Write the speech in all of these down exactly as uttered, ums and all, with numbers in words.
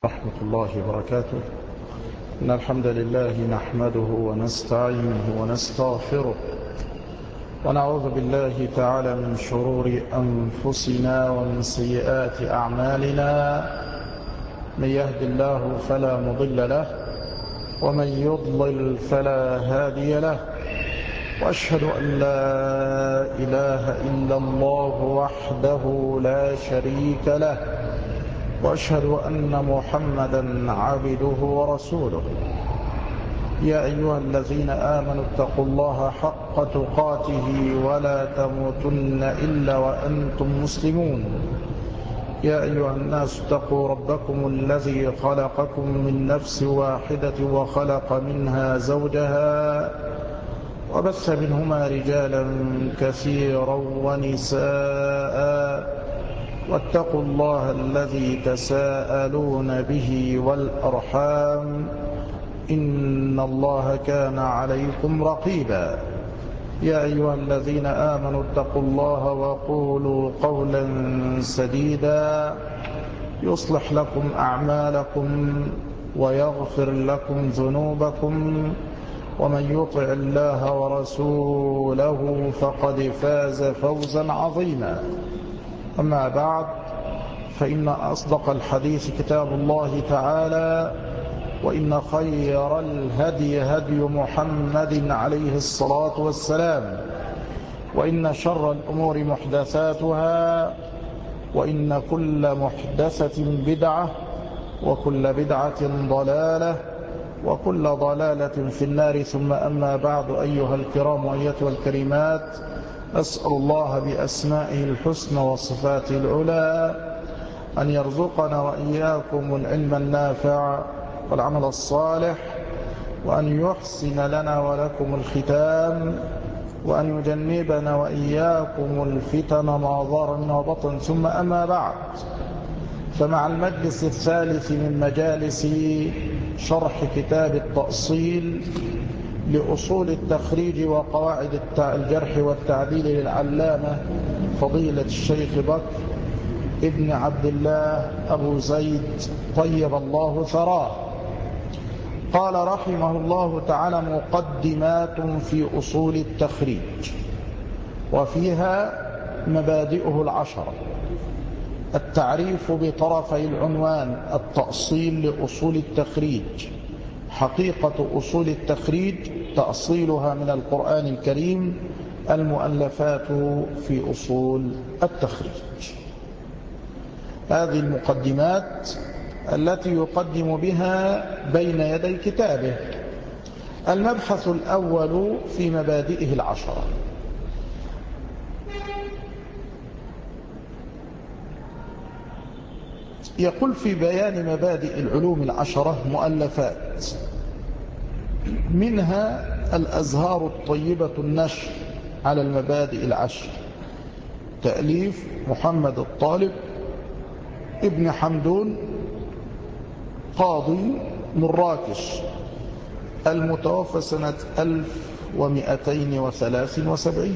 ورحمة الله وبركاته. إن الحمد لله نحمده ونستعينه ونستغفره ونعوذ بالله تعالى من شرور أنفسنا ومن سيئات أعمالنا. من يهد الله فلا مضل له ومن يضلل فلا هادي له، وأشهد أن لا إله إلا الله وحده لا شريك له، وأشهد أن محمدا عبده ورسوله. يا أيها الذين آمنوا اتقوا الله حق تقاته ولا تموتن إلا وأنتم مسلمون. يا أيها الناس اتقوا ربكم الذي خلقكم من نفس واحدة وخلق منها زوجها وبث منهما رجالا كثيرا ونساء، واتقوا الله الذي تساءلون به والأرحام إن الله كان عليكم رقيبا. يا أيها الذين آمنوا اتقوا الله وقولوا قولا سديدا يصلح لكم أعمالكم ويغفر لكم ذنوبكم، ومن يطع الله ورسوله فقد فاز فوزا عظيما. أما بعد، فإن أصدق الحديث كتاب الله تعالى، وإن خير الهدي هدي محمد عليه الصلاة والسلام، وإن شر الأمور محدثاتها، وإن كل محدثة بدعة، وكل بدعة ضلالة، وكل ضلالة في النار. ثم أما بعد، أيها الكرام وأيتها الكريمات، أسأل الله بأسمائه الحسنى وصفاته العلى أن يرزقنا وإياكم العلم النافع والعمل الصالح، وأن يحسن لنا ولكم الختام، وأن يجنبنا وإياكم الفتن ما ظهر منها وبطن. ثم أما بعد، فمع المجلس الثالث من مجالس شرح كتاب التأصيل لأصول التخريج وقواعد الجرح والتعديل للعلامة فضيلة الشيخ بكر ابن عبد الله أبو زيد طيب الله ثراه، قال رحمه الله تعالى: مقدمات في أصول التخريج، وفيها مبادئه العشرة. التعريف بطرفي العنوان: التأصيل لأصول التخريج. حقيقة أصول التخريج تأصيلها من القرآن الكريم، المؤلفات في أصول التخريج. هذه المقدمات التي يقدم بها بين يدي كتابه. المبحث الأول في مبادئه العشرة. يقول في بيان مبادئ العلوم العشرة: مؤلفات، منها الأزهار الطيبة النشر على المبادئ العشر، تأليف محمد الطالب ابن حمدون قاضي مراكش، المتوفى سنة ألف ومئتين وثلاث وسبعين،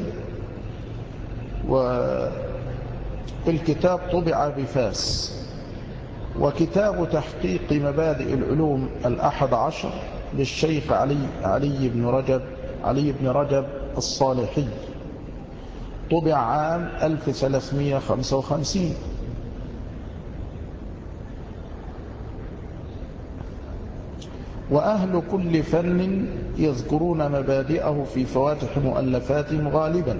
والكتاب طبع بفاس. وكتاب تحقيق مبادئ العلوم الأحد عشر للشيخ علي علي بن رجب علي بن رجب الصالحي، طبع عام ألف وثلاثمئة وخمسة وخمسين. وأهل كل فن يذكرون مبادئه في فواتح مؤلفاتهم غالبا،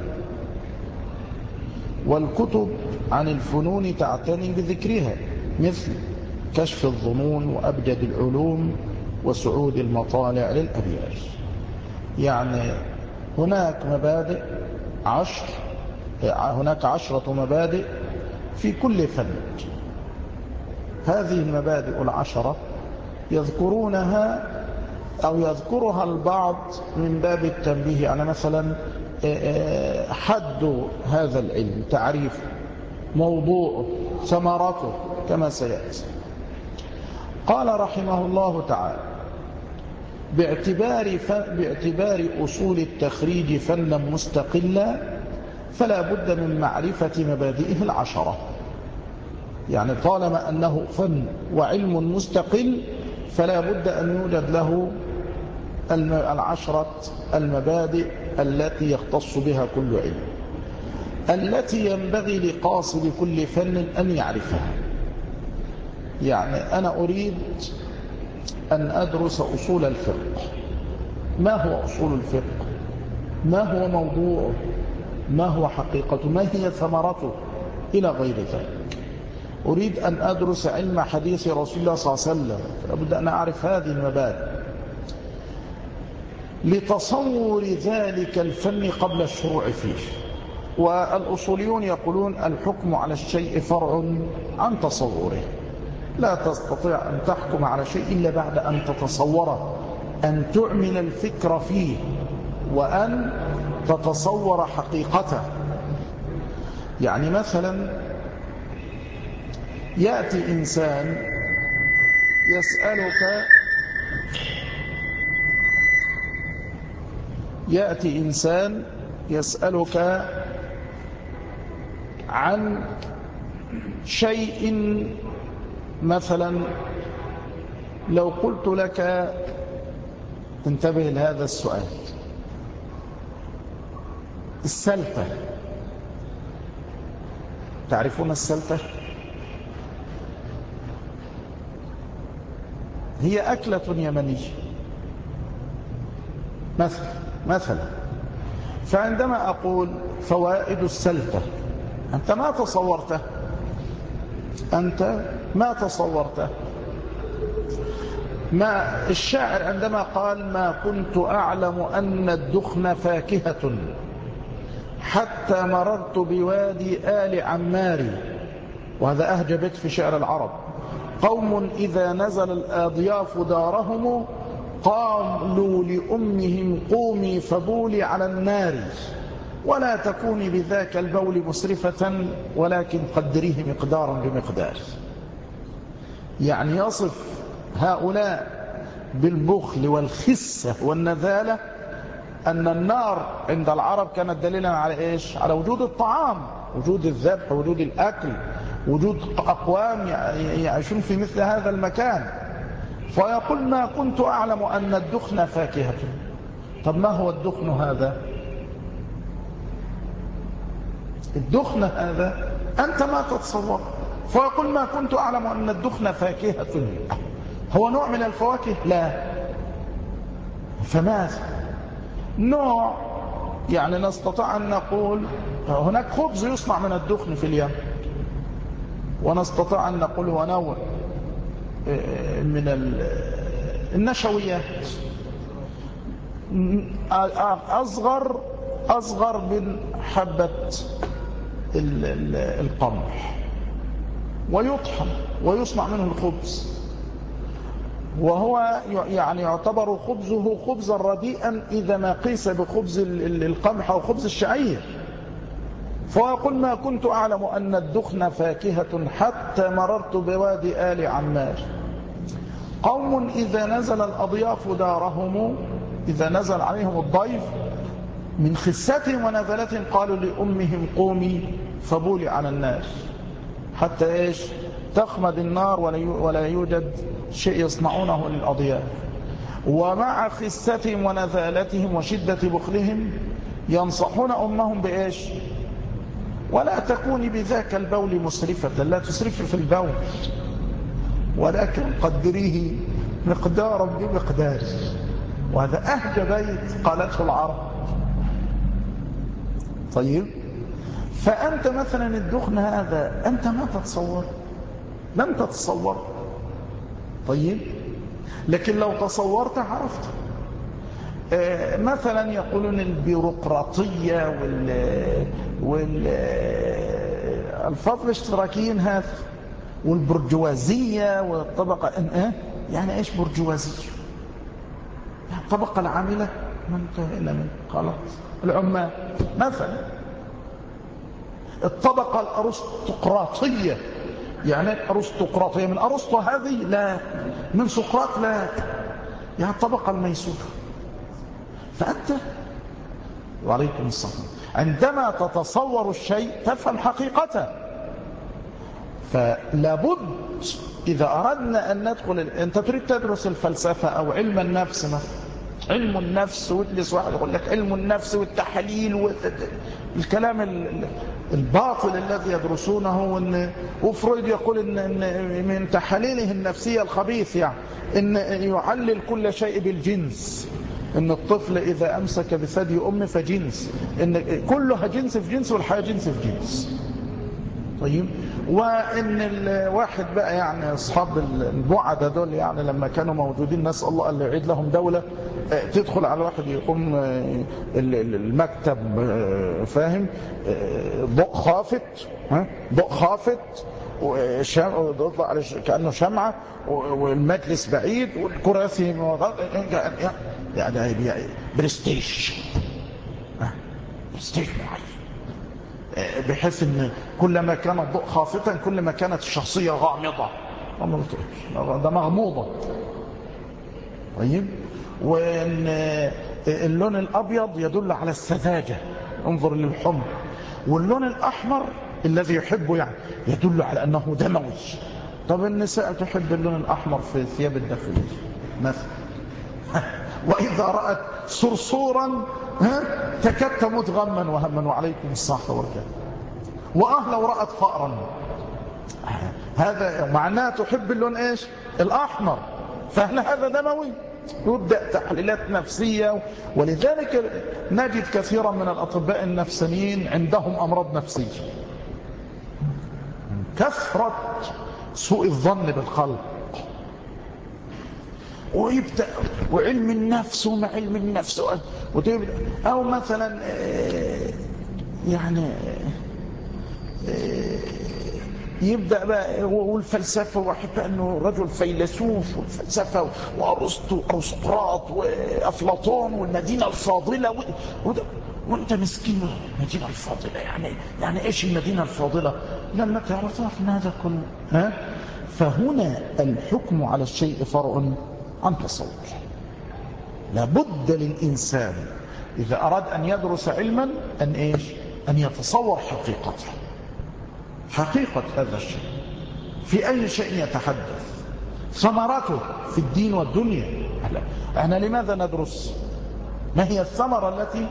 والكتب عن الفنون تعتني بذكرها، مثل كشف الظنون وأبجد العلوم وسعود المطالع للأبيات. يعني هناك مبادئ عشر هناك عشرة مبادئ في كل فن. هذه المبادئ العشرة يذكرونها أو يذكرها البعض من باب التنبيه. يعني مثلا حد هذا العلم، تعريفه، موضوعه، ثمرته، كما سيأتي. قال رحمه الله تعالى: باعتبار, باعتبار أصول التخريج فنا مستقلا، فلا بد من معرفة مبادئه العشرة. يعني طالما أنه فن وعلم مستقل فلا بد أن يوجد له العشرة المبادئ التي يختص بها كل علم، التي ينبغي لقاصد كل فن أن يعرفها. يعني أنا أريد أن أدرس أصول الفقه. ما هو أصول الفقه؟ ما هو موضوعه؟ ما هو حقيقته؟ ما هي ثمرته؟ إلى غير ذلك. أريد أن أدرس علم حديث رسول الله صلى الله عليه وسلم، فأبدأ أن أعرف هذه المبادئ لتصور ذلك الفن قبل الشروع فيه. والأصوليون يقولون الحكم على الشيء فرع عن تصوره. لا تستطيع أن تحكم على شيء إلا بعد أن تتصوره، أن تعمل الفكر فيه، وأن تتصور حقيقته. يعني مثلا يأتي إنسان يسألك يأتي إنسان يسألك عن شيء، مثلا لو قلت لك انتبه لهذا السؤال: السلتة، تعرفون السلتة؟ هي أكلة يمنية مثلا مثلا فعندما أقول فوائد السلتة، أنت ما تصورته، أنت ما تصورته. ما الشاعر عندما قال: ما كنت أعلم أن الدخن فاكهة حتى مررت بوادي آل عماري، وهذا أهجبت في شعر العرب: قوم إذا نزل الأضياف دارهم قالوا لأمهم قومي فبولي على النار، ولا تكوني بذاك البول مسرفة ولكن قدريه مقدارا بمقدار. يعني يصف هؤلاء بالبخل والخسة والنذالة، أن النار عند العرب كانت دليلا على إيش؟ على وجود الطعام، وجود الذبح، وجود الأكل، وجود أقوام يعيشون في مثل هذا المكان. فيقول: ما كنت أعلم أن الدخن فاكهة. طب ما هو الدخن هذا؟ الدخن هذا أنت ما تتصور. فيقول: ما كنت أعلم أن الدخن فاكهة. هو نوع من الفواكه؟ لا. فماذا؟ نوع، يعني نستطيع أن نقول هناك خبز يصنع من الدخن في اليمن، ونستطيع أن نقول هو نوع من النشويات، أصغر أصغر من حبة القمح، ويطحن ويصنع منه الخبز، وهو يعني يعتبر خبزه خبزا رديئا إذا ما قيس بخبز القمح أو خبز الشعير. فيقول: ما كنت أعلم أن الدخن فاكهة حتى مررت بوادي آل عمار، قوم إذا نزل الأضياف دارهم، إذا نزل عليهم الضيف من خستهم ونذلتهم قالوا لأمهم قومي فبولي على النار، حتى إيش؟ تخمد النار ولا يوجد شيء يصنعونه للأضياف. ومع خستهم ونذالتهم وشدة بخلهم ينصحون أمهم بإيش؟ ولا تكوني بذاك البول مسرفة، لا تسرفي في البول، ولكن قدريه مقدارا بمقدار. وهذا أهجى بيت قالته العرب. طيب، فأنت مثلا الدخن هذا أنت ما تتصور، لم تتصور. طيب، لكن لو تصورت عرفت. آه مثلا يقولون البيروقراطية وال والألفاظ الاشتراكيين هذا، والبرجوازية والطبقة، آه يعني ايش برجوازية؟ يعني الطبقة العاملة ما انتهينا من خلاص، العمال مثلا. الطبقة الأرستقراطية، يعني أرستقراطية من أرسطو هذه؟ لا. من سقراط؟ لا. يعني الطبقة الميسورة. فأنت، وعليكم السلام، عندما تتصور الشيء تفهم حقيقته. فلابد إذا أردنا أن ندخل، أنت تريد تدرس الفلسفة أو علم النفس مثلا، علم النفس، وتجلس واحد يقول لك علم النفس والتحليل والكلام الباطل الذي يدرسونه، وإن وفرويد يقول إن, إن من تحاليله النفسية الخبيث يعني إن يعلل كل شيء بالجنس، إن الطفل إذا أمسك بثدي أمه فجنس، إن كلها جنس في جنس والحياة جنس في جنس. طيب، وإن الواحد بقى يعني أصحاب البعد دول يعني لما كانوا موجودين نسأل الله أن يعيد لهم دولة، تدخل على واحد يقوم المكتب فاهم ضوء خافت، ضوء خافت ويطلع كأنه شمعة، والمجلس بعيد والكراسي يعني برستيج برستيج معين، بحيث ان كلما كان الضوء خافتا كلما كانت الشخصية غامضة، ده مغموضة. طيب، وان اللون الابيض يدل على السذاجة، انظر للحمر، واللون الاحمر الذي يحبه يعني يدل على انه دموي. طب النساء تحب اللون الاحمر في الثياب الداخلية مثلا واذا رأت صرصورا تكاد تموت غما وهما، وعليكم الصحة والبركاته. واه لو رأت فأرا، هذا معناه تحب اللون ايش الاحمر، فهل هذا دموي؟ يبدأ تحليلات نفسية. ولذلك نجد كثيرا من الأطباء النفسانيين عندهم أمراض نفسية، كثرة سوء الظن بالخلق، ويبدأ وعلم النفس ومع علم النفس، أو مثلا يعني يبدأ بقى والفلسفة، وحتى أنه رجل فيلسوف، والفلسفة وأرسطو أرسطقراط وأفلاطون والمدينة الفاضلة، وأنت مسكين المدينة الفاضلة يعني يعني إيش المدينة الفاضلة؟ لما تعرفها في هذا كله. ها؟ فهنا الحكم على الشيء فرع عن تصور. لابد للإنسان إذا أراد أن يدرس علما أن إيش؟ أن يتصور حقيقته، حقيقة هذا الشيء في أي شيء يتحدث، ثمرته في الدين والدنيا. احنا لماذا ندرس؟ ما هي الثمرة التي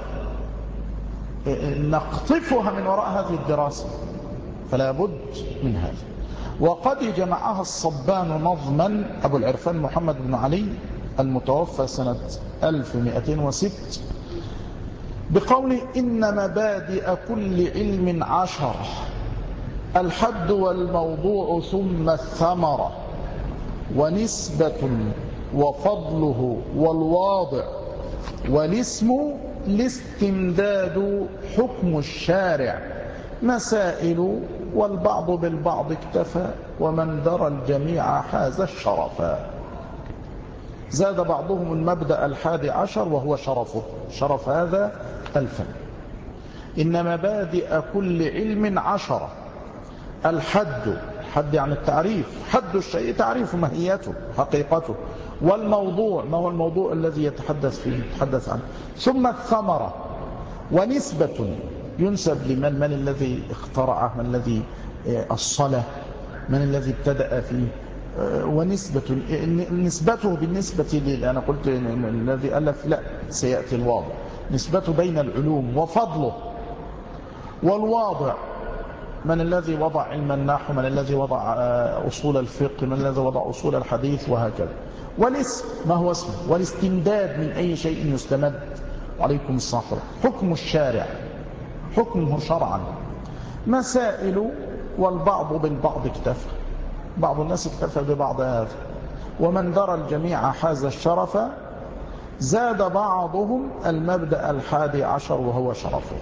نقطفها من وراء هذه الدراسة؟ فلا بد من هذا. وقد جمعها الصبان نظما أبو العرفان محمد بن علي المتوفى سنة ألف ومئتين وستة بقوله: إن مبادئ كل علم عشرة، الحد والموضوع ثم الثمرة، ونسبة وفضله والواضع، والاسم الاستمداد حكم الشارع، مسائل والبعض بالبعض اكتفى، ومن درى الجميع حاز الشرفا. زاد بعضهم المبدأ الحادي عشر وهو شرفه، شرف هذا الفن. إن مبادئ كل علم عشرة، الحد، حد يعني التعريف، حد الشيء تعريف ماهيته حقيقته، والموضوع ما هو الموضوع الذي يتحدث فيه يتحدث عنه، ثم الثمرة، ونسبة ينسب لمن، من الذي اخترعه، من الذي أصله، من الذي ابتدأ فيه، ونسبة نسبته بالنسبة لي أنا قلت الذي ألف لا سيأتي الواضع، نسبته بين العلوم، وفضله، والواضع من الذي وضع علم النحو، من الذي وضع أصول الفقه، من الذي وضع أصول الحديث، وهكذا. والاسم ما هو اسمه، والاستمداد من أي شيء يستمد، وعليكم الصحة، حكم الشارع، حكمه شرعا، مسائل والبعض بالبعض اكتفى، بعض الناس اكتفى ببعض هذا، ومن درى الجميع حاز الشرف، زاد بعضهم المبدأ الحادي عشر وهو شرفه.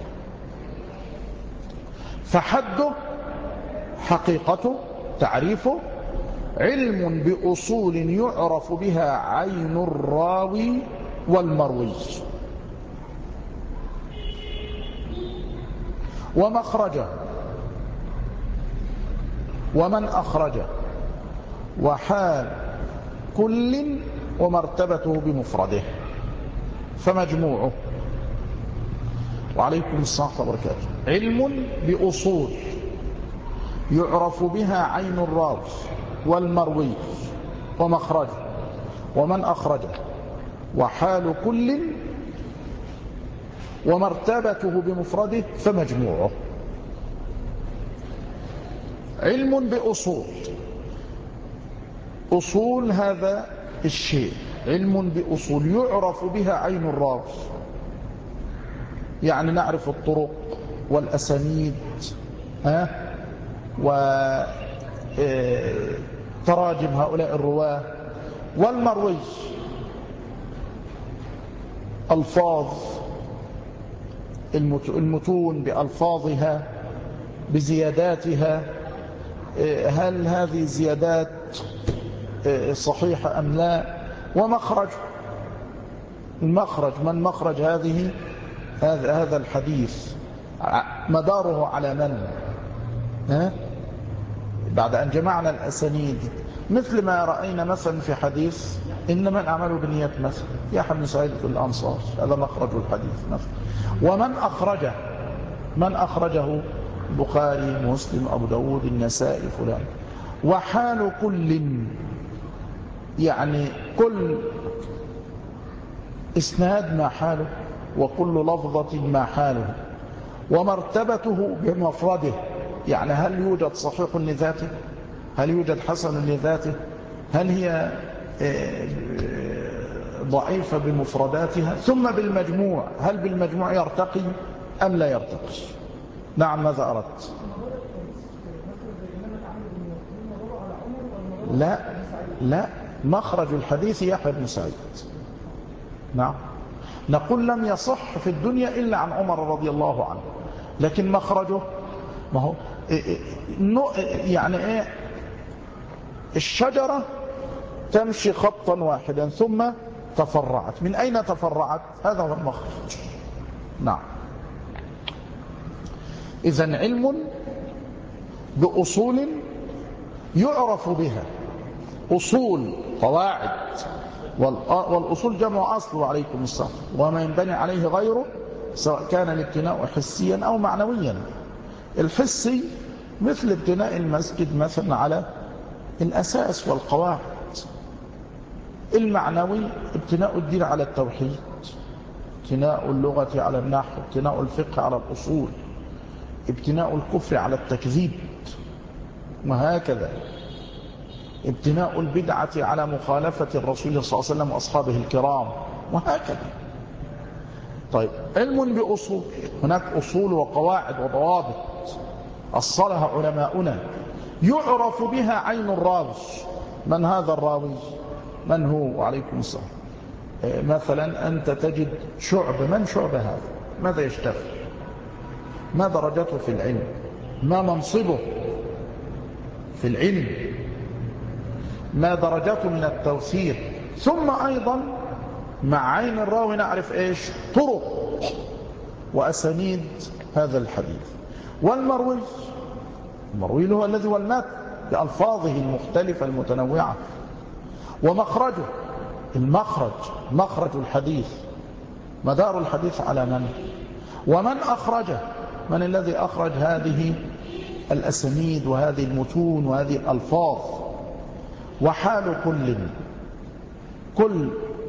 فحده حقيقته تعريفه، علم بأصول يعرف بها عين الراوي والمروي، ومخرجه ومن أخرجه، وحال كل ومرتبته بمفرده، فمجموعه. وعليكم السلام وبركاته. علم بأصول يعرف بها عين الراوي والمروي ومخرجه ومن أخرجه وحال كل ومرتبته بمفرده فمجموعه. علم بأصول، أصول هذا الشيء، علم بأصول يعرف بها عين الراوي، يعني نعرف الطرق والأسانيد ها وتراجم هؤلاء الرواة، والمروي ألفاظ المتون بألفاظها بزياداتها، هل هذه الزيادات صحيحة أم لا، ومخرج المخرج من مخرج هذه هذا هذا الحديث مداره على من، ها؟ بعد أن جمعنا الأسانيد مثل ما رأينا مثلا في حديث إنما الأعمال بالنيات مثلا يحيى بن سعيد الأنصاري، هذا مخرج الحديث مثلا. ومن أخرجه، من أخرجه البخاري مسلم أبو داود النسائي فلان. وحال كل، يعني كل إسناد ما حاله وكل لفظة ما حاله. ومرتبته بمفرده، يعني هل يوجد صحيح لذاته، هل يوجد حسن لذاته، هل هي ضعيفة بمفرداتها، ثم بالمجموع هل بالمجموع يرتقي أم لا يرتقي. نعم ماذا أردت؟ لا لا مخرج الحديث يحيى بن سعيد. نعم نقول لم يصح في الدنيا إلا عن عمر رضي الله عنه، لكن مخرجه ما هو يعني ايه، الشجرة تمشي خطا واحدا ثم تفرعت، من أين تفرعت؟ هذا هو المخرج. نعم. إذن علم بأصول يعرف بها، أصول قواعد، والأصول جمع أصل وعليكم السلام، وما ينبني عليه غيره سواء كان الابتناء حسيا أو معنويا. الحسي مثل ابتناء المسجد مثلا على الأساس والقواعد، المعنوي ابتناء الدين على التوحيد، ابتناء اللغة على النحو، ابتناء الفقه على الأصول، ابتناء الكفر على التكذيب، وهكذا ابتناء البدعة على مخالفة الرسول صلى الله عليه وسلم وأصحابه الكرام، وهكذا. طيب علم بأصول، هناك أصول وقواعد وضوابط أصلها علماؤنا يعرف بها عين الراوي. من هذا الراوي؟ من هو؟ وعليكم السلام. مثلا أنت تجد شعب، من شعب هذا؟ ماذا يشتغل؟ ما درجته في العلم؟ ما منصبه في العلم؟ ما درجته من التوثيق؟ ثم أيضا مع عين الراوي نعرف إيش؟ طرق وأسانيد هذا الحديث. والمروي، المروي هو الذي هو المتن بألفاظه المختلفة المتنوعة. ومخرجه، المخرج، مخرج الحديث، مدار الحديث على من؟ ومن أخرجه، من الذي أخرج هذه الأسانيد وهذه المتون وهذه الألفاظ. وحال كل، كل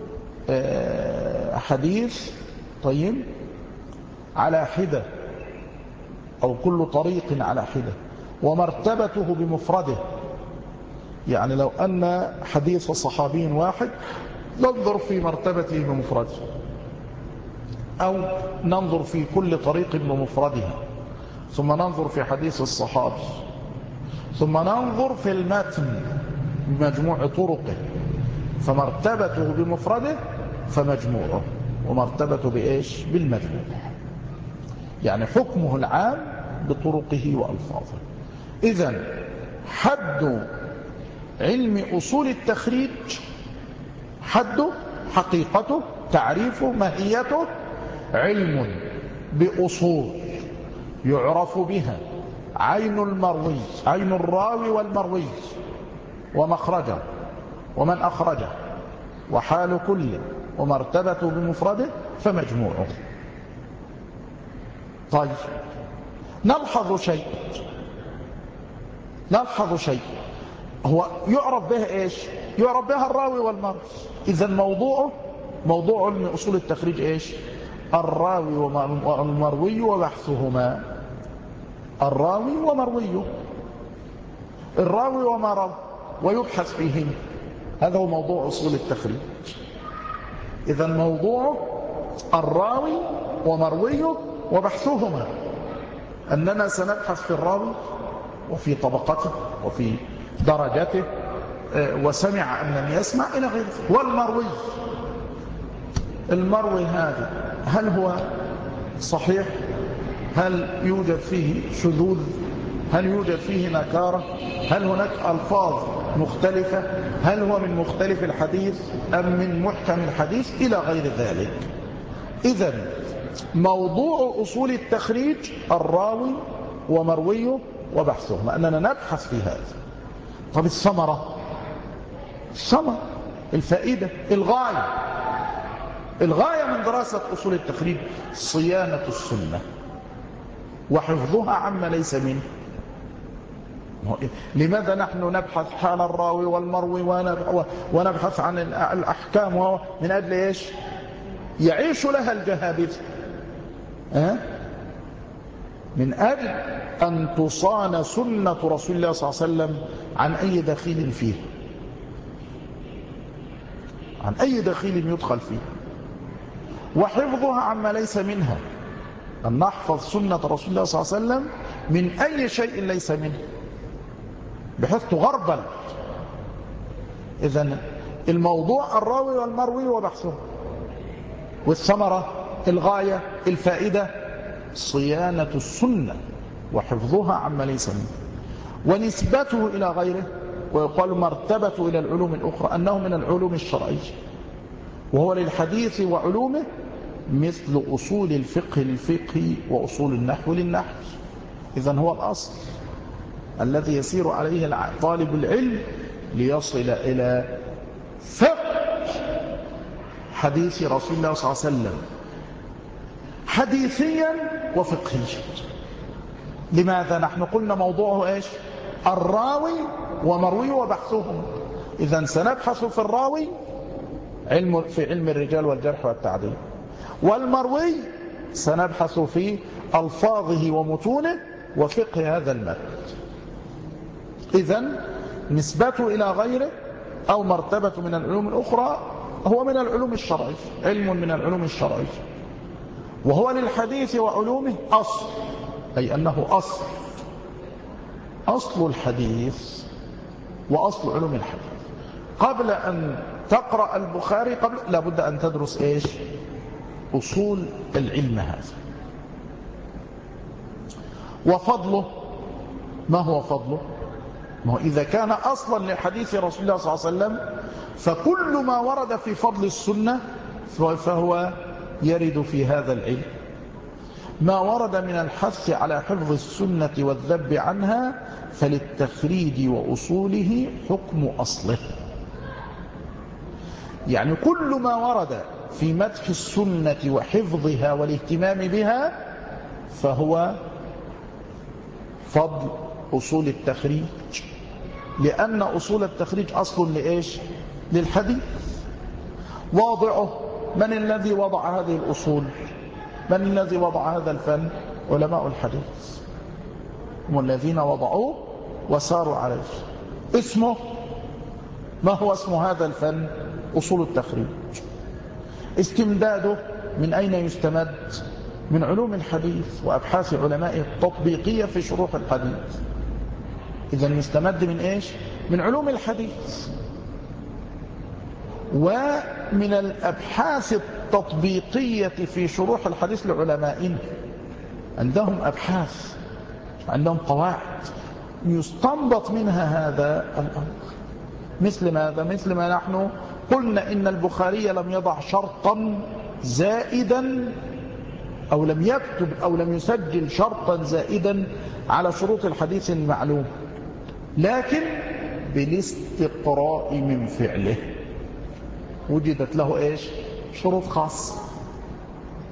حديث طيب على حدة أو كل طريق على حدة. ومرتبته بمفرده، يعني لو أن حديث صحابي واحد ننظر في مرتبته بمفرده، أو ننظر في كل طريق بمفردها، ثم ننظر في حديث الصحابي، ثم ننظر في المتن بمجموع طرقه، فمرتبته بمفرده فمجموعه، ومرتبته بإيش؟ بالمجموع. يعني حكمه العام بطرقه وألفاظه. إذن حد علم أصول التخريج، حده، حقيقته، تعريفه، ماهيته، علم بأصول يعرف بها عين المروي، عين الراوي والمروي، ومخرجه ومن أخرجه، وحال كل، ومرتبته بمفرده فمجموعه. طيب نلحظ شيء، نلحظ شيء، هو يعرف به إيش؟ يعرف بها الراوي والمروي. إذا موضوعه موضوع من أصول التخريج إيش؟ الراوي والمروي وبحثهما. الراوي ومرويه، الراوي وما روى ويبحث فيهم، هذا هو موضوع أصول التخريج. إذا موضوعه الراوي ومرويه وبحثهما، أننا سنبحث في الراوي وفي طبقته وفي درجته وسمع أم لم يسمع إلى غيره. والمروي، المروي هذا هل هو صحيح؟ هل يوجد فيه شذوذ؟ هل يوجد فيه نكارة؟ هل هناك ألفاظ مختلفة؟ هل هو من مختلف الحديث أم من محكم الحديث إلى غير ذلك؟ إذن موضوع أصول التخريج الراوي ومرويه وبحثهما، أننا نبحث في هذا. طب الثمرة، الثمرة الفائدة، الغاية الغاية من دراسة أصول التخريج صيانة السنة وحفظها عما ليس منه. لماذا نحن نبحث حال الراوي والمروي ونبحث عن الأحكام؟ من أجل إيش؟ يعيش لها الجهابذة، أه؟ من أجل أن تصان سنة رسول الله صلى الله عليه وسلم عن أي دخيل فيه، عن أي دخيل يدخل فيه، وحفظها عما ليس منها، أن نحفظ سنة رسول الله صلى الله عليه وسلم من أي شيء ليس منه بحيث تغربل. إذن الموضوع الراوي والمروي وبحثه، والثمرة الغاية الفائدة صيانة السنة وحفظها عما ليس منه ونسبته إلى غيره. ويقال مرتبة إلى العلوم الأخرى أنه من العلوم الشرعية، وهو للحديث وعلومه مثل أصول الفقه للفقه وأصول النحو للنحو. إذن هو الأصل الذي يسير عليه طالب العلم ليصل إلى فقه حديث رسول الله صلى الله عليه وسلم حديثيا وفقهيا. لماذا؟ نحن قلنا موضوعه إيش؟ الراوي ومروي وبحثهم. إذن سنبحث في الراوي علم في علم الرجال والجرح والتعديل، والمروي سنبحث في ألفاظه ومتونه وفقه هذا المتن. إذن نسبته إلى غيره أو مرتبة من العلوم الأخرى هو من العلوم الشرعية، علم من العلوم الشرعية، وهو للحديث وعلومه أصل، أي أنه أصل أصل الحديث وأصل علوم الحديث. قبل أن تقرأ البخاري قبل لابد أن تدرس إيش؟ أصول العلم هذا. وفضله، ما هو فضله؟ ما هو إذا كان أصلا لحديث رسول الله صلى الله عليه وسلم فكل ما ورد في فضل السنة فهو يرد في هذا العلم. ما ورد من الحث على حفظ السنة والذب عنها فللتخريج وأصوله حكم أصله. يعني كل ما ورد في مدح السنة وحفظها والاهتمام بها فهو فضل أصول التخريج، لأن أصول التخريج أصل لإيش؟ للحديث. واضعه من الذي وضع هذه الأصول؟ من الذي وضع هذا الفن؟ علماء الحديث هم الذين وضعوه وساروا عليه. اسمه، ما هو اسم هذا الفن؟ أصول التخريج. استمداده من أين يستمد؟ من علوم الحديث وأبحاث علماء التطبيقية في شروح الحديث. إذا يستمد من إيش؟ من علوم الحديث ومن الأبحاث التطبيقية في شروح الحديث لعلمائنا. عندهم أبحاث، عندهم قواعد يستنبط منها هذا الأمر. مثل ماذا؟ مثل ما نحن قلنا إن البخاري لم يضع شرطا زائدا أو لم يكتب أو لم يسجل شرطا زائدا على شروط الحديث المعلوم، لكن بالاستقراء من فعله وجدت له إيش؟ شروط خاصة.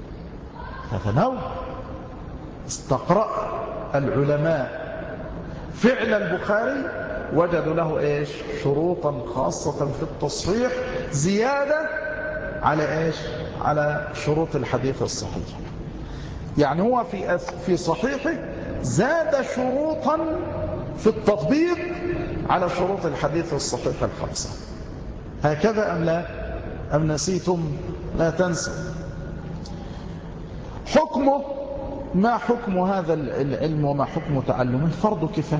فتنوع استقرأ العلماء فعل البخاري وجدوا له إيش شروطا خاصة في التصحيح زيادة على إيش على شروط الحديث الصحيح. يعني هو في في صحيحه زاد شروطا في التطبيق على شروط الحديث الصحيح الخمسة. هكذا أم لا؟ أم نسيتم؟ لا تنسوا. حكمه، ما حكم هذا العلم وما حكم تعلمه؟ فرض كفاية،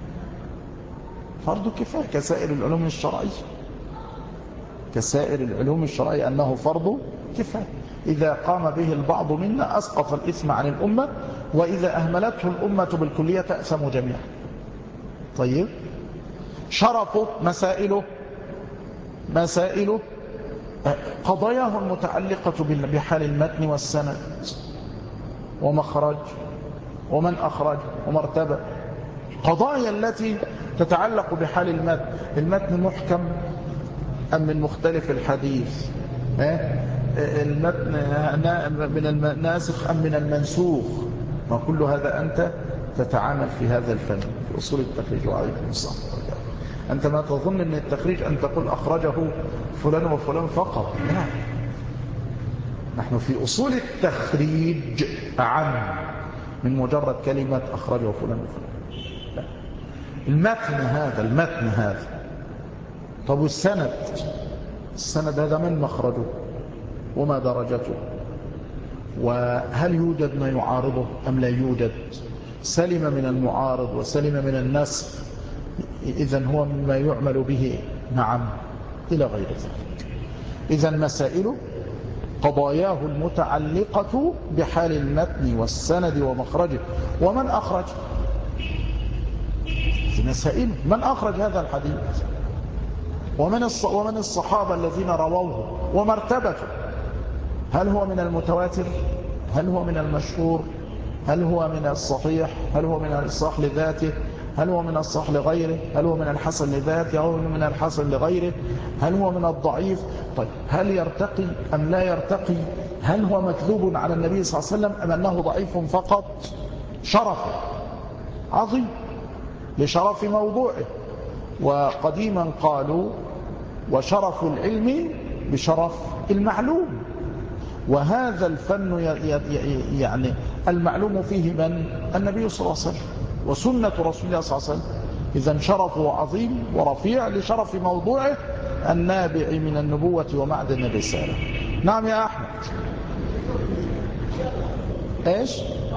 فرض كفاية كسائر العلوم الشرعية، كسائر العلوم الشرعية أنه فرض كفاية. إذا قام به البعض منا أسقط الإثم عن الأمة، وإذا أهملته الأمة بالكلية تأثم جميعا. طيب، شرفه، مسائله مسائله قضاياه المتعلقة بحال المتن والسند ومخرج ومن أخرج ومرتبة، قضايا التي تتعلق بحال المتن، المتن محكم أم من مختلف الحديث، المتن من الناسخ أم من المنسوخ، وكل هذا أنت تتعامل في هذا الفن في أصول التخريج. وعليكم السلام. أنت ما تظن أن التخريج أن تقول أخرجه فلان وفلان فقط، لا، نحن في أصول التخريج أعم من مجرد كلمة أخرجه فلان وفلان. لا. المتن هذا المتن هذا طب والسند، السند هذا من مخرجه وما درجته، وهل يوجد ما يعارضه أم لا يوجد، سلم من المعارض وسلم من النسخ، إذن هو مما يعمل به، نعم، إلى غير ذلك. إذن مسائل قضاياه المتعلقة بحال المتن والسند ومخرجه ومن أخرج، مسائل من أخرج هذا الحديث، ومن ومن الصحابة الذين رووه، ومرتبته، هل هو من المتواتر، هل هو من المشهور، هل هو من الصحيح، هل هو من الصح لذاته، هل هو من الصح لغيره، هل هو من الحسن لذاته أو من الحسن لغيره، هل هو من الضعيف، طيب هل يرتقي أم لا يرتقي، هل هو مكذوب على النبي صلى الله عليه وسلم أم أنه ضعيف فقط. شرفه عظيم لشرف موضوعه. وقديما قالوا وشرف العلم بشرف المعلوم، وهذا الفن يعني المعلوم فيه من؟ النبي صلى الله عليه وسلم وسنة رسول الله صلى الله عليه وسلم. إذن شرفه عظيم ورفيع لشرف موضوعه النابع من النبوة ومعدن الرسالة. نعم يا أحمد. إيش؟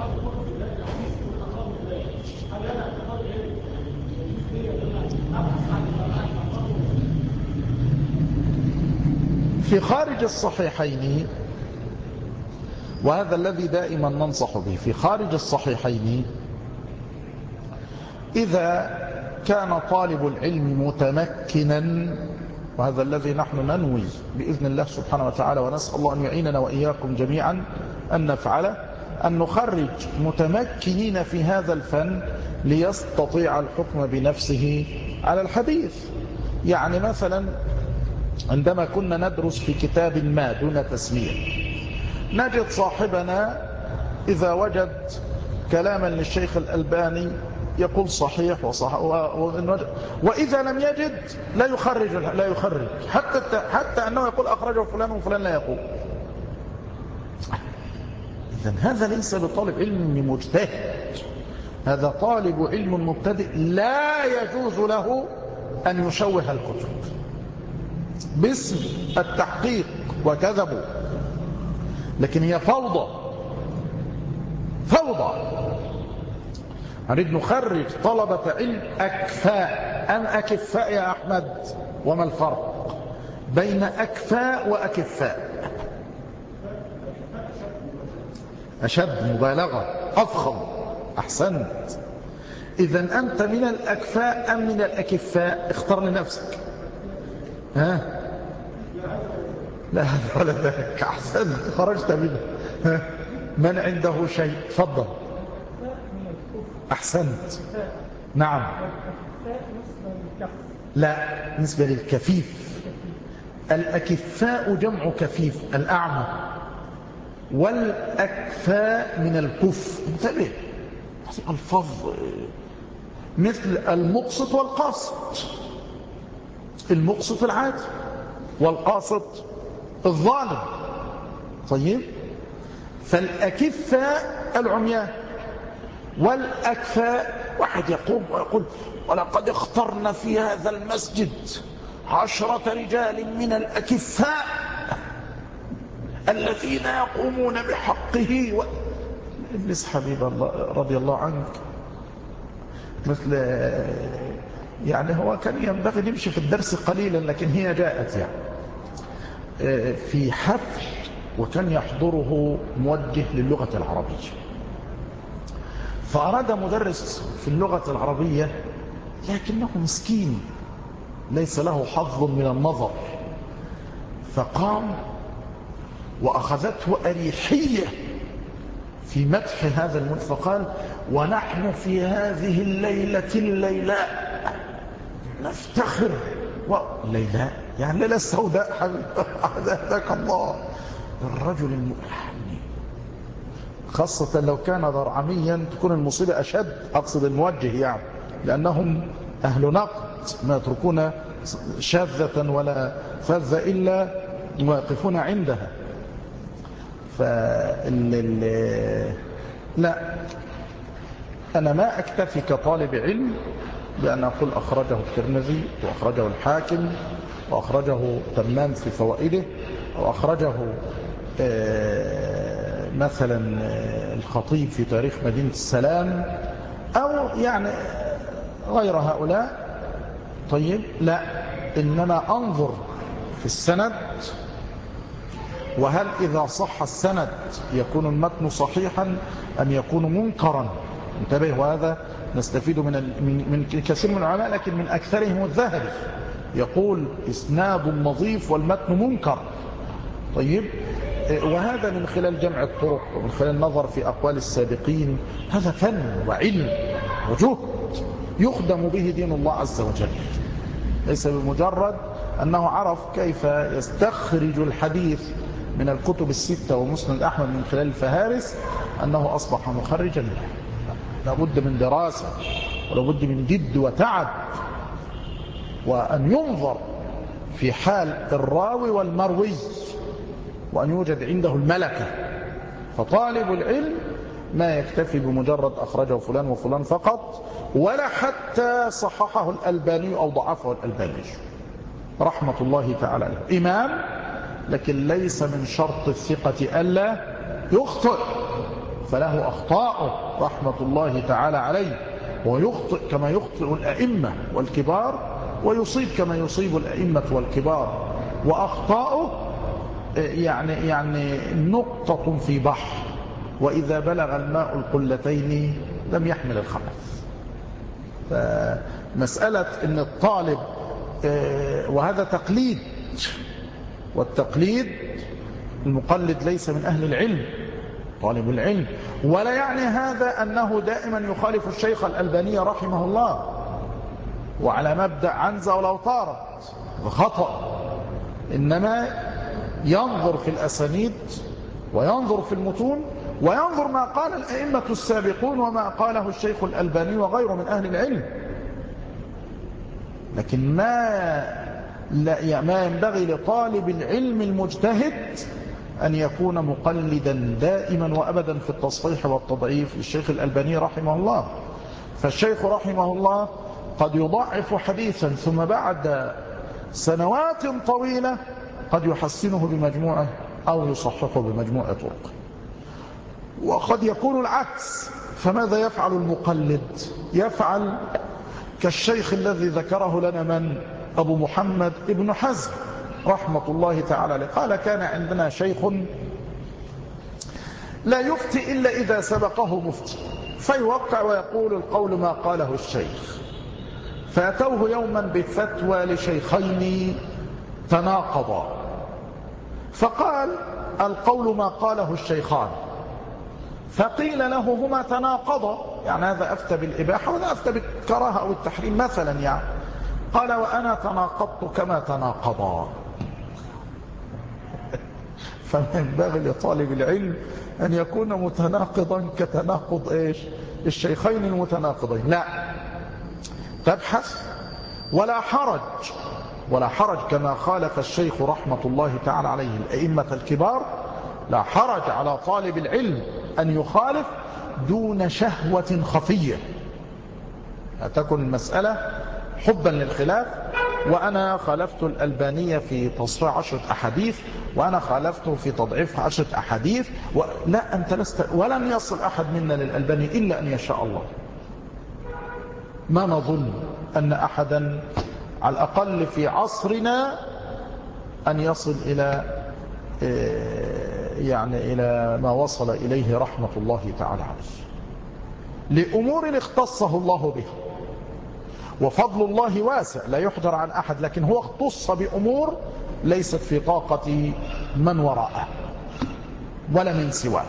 في خارج الصحيحين، وهذا الذي دائما ننصح به، في خارج الصحيحين إذا كان طالب العلم متمكنا، وهذا الذي نحن ننوي بإذن الله سبحانه وتعالى، ونسأل الله أن يعيننا وإياكم جميعا أن نفعله، أن نخرج متمكنين في هذا الفن ليستطيع الحكم بنفسه على الحديث. يعني مثلا عندما كنا ندرس في كتاب ما دون تسمية، نجد صاحبنا إذا وجد كلاما للشيخ الألباني يقول صحيح وصح، وإذا لم يجد لا يخرج لا يخرج حتى حتى أنه يقول أخرجه فلان وفلان لا يقول. إذن هذا ليس بطالب علم مجتهد، هذا طالب علم مبتدئ لا يجوز له أن يشوه الكتب باسم التحقيق، وكذبوا، لكن هي فوضى فوضى. نريد نخرج طلبة علم أكفاء أم أكفاء يا أحمد؟ وما الفرق بين أكفاء وأكفاء؟ أشد، مبالغة، أفخم، أحسنت. إذن أنت من الأكفاء أم من الأكفاء؟ اختار لنفسك. ها؟ لا هذا ولا ذاك، أحسنت، خرجت منه. من عنده شيء فضل. أحسنت، نعم. لا، نسبة للكفيف. الأكفاء جمع كفيف، الأعمى، والأكفاء من الكف. انتبه، الفظ مثل المقسط والقاسط، المقسط العادل والقاسط الظالم. طيب، فالأكفاء العميان والأكفاء، واحد يقوم ويقول ولقد اخترنا في هذا المسجد عشرة رجال من الأكفاء الذين يقومون بحقه و... ابليس حبيب الله رضي الله عنك، مثل يعني هو كان ينبغي نمشي في الدرس قليلا، لكن هي جاءت يعني في حفل وكان يحضره موجه للغة العربية، فأراد مدرس في اللغة العربية لكنه مسكين ليس له حظ من النظر، فقام وأخذته أريحية في مدح هذا المدرس، فقال ونحن في هذه الليلة الليلاء نفتخر و... ليلاء يعني ليلة السوداء حبيبك الله. الرجل المؤمن خاصة لو كان ضرعميا تكون المصيبة أشد، أقصد الموجه يعني، لأنهم أهل نقد ما يتركون شاذة ولا فذة إلا واقفون عندها. فال لا، أنا ما أكتفي كطالب علم بأن أقول أخرجه الترمذي وأخرجه الحاكم وأخرجه تمام في فوائده أو أخرجه مثلا الخطيب في تاريخ مدينة السلام أو يعني غير هؤلاء. طيب، لا، إنما أنظر في السند، وهل إذا صح السند يكون المتن صحيحا أم يكون منكرا. انتبه، وهذا نستفيد من من كثير من العلماء، لكن من أكثرهم الذهبي يقول إسناد نظيف والمتن منكر. طيب، وهذا من خلال جمع الطرق ومن خلال النظر في أقوال السابقين. هذا فن وعلم وجهد يخدم به دين الله عز وجل، ليس بمجرد أنه عرف كيف يستخرج الحديث من الكتب الستة ومسند أحمد من خلال الفهارس أنه أصبح مخرجا له. لابد من دراسة ولابد من جد وتعب، وأن ينظر في حال الراوي والمروي، وأن يوجد عنده الملكة. فطالب العلم ما يكتفي بمجرد أخرجه فلان وفلان فقط، ولا حتى صححه الألباني أو ضعفه الألباني رحمة الله تعالى له. إمام، لكن ليس من شرط الثقة ألا يخطئ، فله أخطاءه رحمة الله تعالى عليه، ويخطئ كما يخطئ الأئمة والكبار، ويصيب كما يصيب الأئمة والكبار. وأخطاؤه يعني يعني نقطة في بحر، وإذا بلغ الماء القلتين لم يحمل الخبث. فمسألة أن الطالب، وهذا تقليد، والتقليد المقلد ليس من أهل العلم طالب العلم، ولا يعني هذا أنه دائما يخالف الشيخ الألباني رحمه الله وعلى مبدأ عنزة ولو طارت خطأ، إنما ينظر في الأسانيد وينظر في المتون وينظر ما قال الأئمة السابقون وما قاله الشيخ الألباني وغيره من أهل العلم. لكن ما لا ما ينبغي لطالب العلم المجتهد أن يكون مقلدا دائما وأبدا في التصحيح والتضعيف للشيخ الألباني رحمه الله. فالشيخ رحمه الله قد يضعف حديثا ثم بعد سنوات طويلة قد يحسنه بمجموعة أو يصححه بمجموعة طرق، وقد يكون العكس. فماذا يفعل المقلد؟ يفعل كالشيخ الذي ذكره لنا من أبو محمد ابن حزم رحمة الله تعالى عليه، قال كان عندنا شيخ لا يفتي إلا إذا سبقه مفتي، فيوقع ويقول القول ما قاله الشيخ. فأتوه يوما بفتوى لشيخين تناقضا، فقال القول ما قاله الشيخان. فقيل له هما تناقضا، يعني هذا أفتى بالإباحة وهذا أفتى بالكراهة أو التحريم مثلا يعني. قال وأنا تناقضت كما تناقضا. فما ينبغي لطالب العلم أن يكون متناقضا كتناقض إيش الشيخين المتناقضين، لا، تبحث. ولا حرج ولا حرج كما خالف الشيخ رحمة الله تعالى عليه الأئمة الكبار، لا حرج على طالب العلم أن يخالف دون شهوة خفية. لا تكن المسألة حبا للخلاف، وأنا خالفت الألبانية في تصحيح عشرة أحاديث، وأنا خالفته في تضعيف عشرة أحاديث، لا، أنت لست، ولن يصل أحد منا للألباني إلا أن يشاء الله. ما نظن أن أحدا على الأقل في عصرنا أن يصل إلى يعني إلى ما وصل إليه رحمة الله تعالى عليه، لأمور اختصه الله بها، وفضل الله واسع لا يحجر عن أحد، لكن هو اختص بأمور ليست في طاقة من وراءه ولا من سواه.